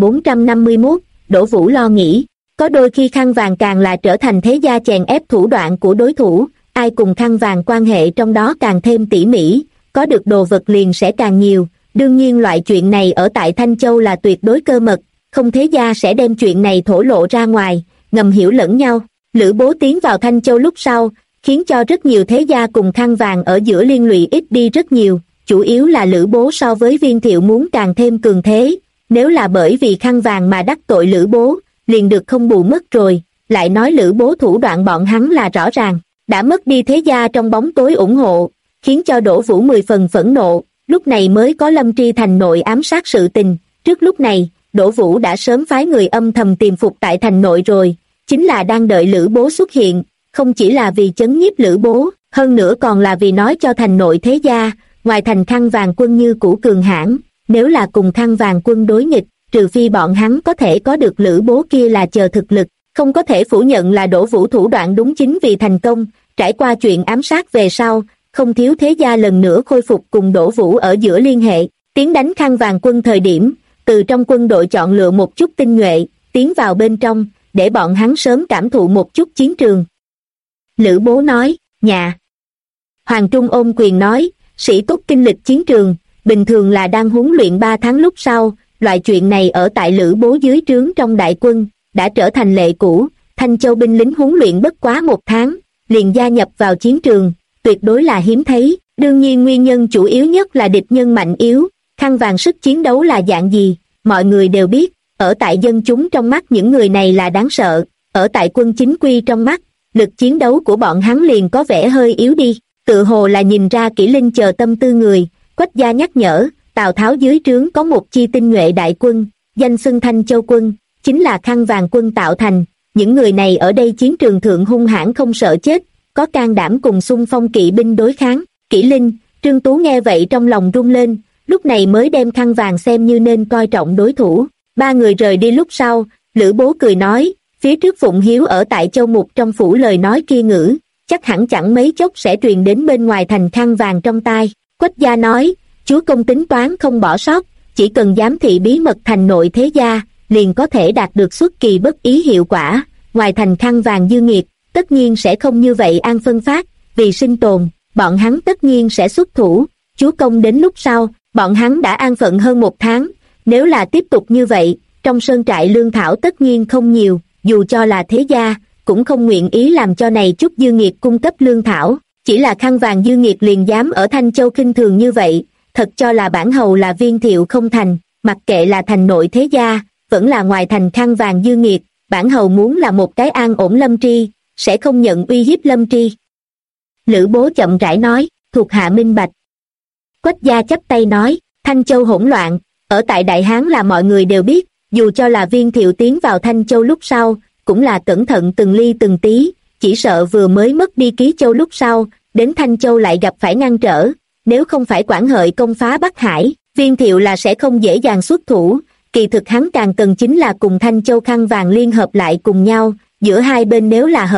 1451, Đỗ Vũ lo nghĩ, có đôi khi khăn vàng càng là trở thành thế gia chèn ép thủ đoạn của đối thủ, ai cùng khăn vàng quan hệ trong đó càng thêm tỉ mỉ, có được đồ vật liền sẽ càng nhiều, đương nhiên loại chuyện này ở tại Thanh Châu là tuyệt đối cơ mật, không thế gia sẽ đem chuyện này thổ lộ ra ngoài, ngầm hiểu lẫn nhau. Lữ Bố tiến vào Thanh Châu lúc sau, khiến cho rất nhiều thế gia cùng khăn vàng ở giữa liên lụy ít đi rất nhiều, chủ yếu là Lữ Bố so với Viên Thiệu muốn càng thêm cường thế, nếu là bởi vì khăn vàng mà đắc tội Lữ Bố, liền được không bù mất rồi, lại nói Lữ Bố thủ đoạn bọn hắn là rõ ràng, đã mất đi thế gia trong bóng tối ủng hộ, khiến cho Đỗ Vũ 10 phần phẫn nộ, lúc này mới có Lâm Tri thành nội ám sát sự tình, trước lúc này, Đỗ Vũ đã sớm phái người âm thầm tìm phục tại thành nội rồi, chính là đang đợi Lữ Bố xuất hiện, không chỉ là vì chấn nhiếp Lữ Bố, hơn nữa còn là vì nói cho thành nội thế gia, ngoài thành khăn vàng quân như cũ cường hãn, nếu là cùng khăn vàng quân đối nghịch, trừ phi bọn hắn có thể có được Lữ Bố kia là chờ thực lực, không có thể phủ nhận là Đỗ Vũ thủ đoạn đúng chính vì thành công, trải qua chuyện ám sát về sau, không thiếu thế gia lần nữa khôi phục cùng Đỗ Vũ ở giữa liên hệ, tiến đánh khăn vàng quân thời điểm, từ trong quân đội chọn lựa một chút tinh nhuệ, tiến vào bên trong, để bọn hắn sớm cảm thụ một chút chiến trường. Lữ Bố nói, nhà. Hoàng Trung ôm quyền nói, sĩ tốt kinh lịch chiến trường, bình thường là đang huấn luyện 3 tháng lúc sau, loại chuyện này ở tại Lữ Bố dưới trướng trong đại quân, đã trở thành lệ cũ, Thanh Châu binh lính huấn luyện bất quá 1 tháng, liền gia nhập vào chiến trường, tuyệt đối là hiếm thấy, đương nhiên nguyên nhân chủ yếu nhất là địch nhân mạnh yếu, khăn vàng sức chiến đấu là dạng gì, mọi người đều biết, ở tại dân chúng trong mắt những người này là đáng sợ, ở tại quân chính quy trong mắt, lực chiến đấu của bọn hắn liền có vẻ hơi yếu đi, tự hồ là nhìn ra Kỷ Linh chờ tâm tư người, Quách gia nhắc nhở, Tào Tháo dưới trướng có một chi tinh nhuệ đại quân, danh xưng Thanh Châu quân, chính là khăn vàng quân tạo thành, những người này ở đây chiến trường thượng hung hãn không sợ chết, có can đảm cùng xung phong kỵ binh đối kháng. Kỷ Linh, Trương Tú nghe vậy trong lòng rung lên, lúc này mới đem khăn vàng xem như nên coi trọng đối thủ. 3 người rời đi lúc sau, Lữ Bố cười nói, phía trước Phụng Hiếu ở tại Châu Mục trong phủ lời nói kia ngữ, chắc hẳn chẳng mấy chốc sẽ truyền đến bên ngoài thành khăn vàng trong tai. Quách gia nói, chúa công tính toán không bỏ sót, chỉ cần giám thị bí mật thành nội thế gia, liền có thể đạt được xuất kỳ bất ý hiệu quả, ngoài thành khăn vàng dư nghiệt, tất nhiên sẽ không như vậy an phân phát, vì sinh tồn, bọn hắn tất nhiên sẽ xuất thủ, chúa công đến lúc sau, bọn hắn đã an phận hơn 1 tháng, nếu là tiếp tục như vậy, trong sơn trại lương thảo tất nhiên không nhiều, dù cho là thế gia, cũng không nguyện ý làm cho này chút dư nghiệt cung cấp lương thảo, chỉ là khăn vàng dư nghiệt liền dám ở Thanh Châu khinh thường như vậy, thật cho là bản hầu là Viên Thiệu không thành, mặc kệ là thành nội thế gia, vẫn là ngoài thành khăn vàng dư nghiệt, bản hầu muốn là một cái an ổn Lâm Tri, sẽ không nhận uy hiếp Lâm Tri. Lữ Bố chậm rãi nói, thuộc hạ minh bạch. Quách gia chắp tay nói, Thanh Châu hỗn loạn, ở tại Đại Hán là mọi người đều biết, dù cho là Viên Thiệu tiến vào Thanh Châu lúc sau, cũng là cẩn thận từng ly từng tí, chỉ sợ vừa mới mất đi Ký Châu lúc sau, đến Thanh Châu lại gặp phải ngăn trở, nếu không phải Quản Hợi công phá Bắc Hải, Viên Thiệu là sẽ không dễ dàng xuất thủ, kỳ thực hắn càng cần chính là cùng Thanh Châu khăn vàng liên hợp lại cùng nhau, giữa hai bên nếu là hợp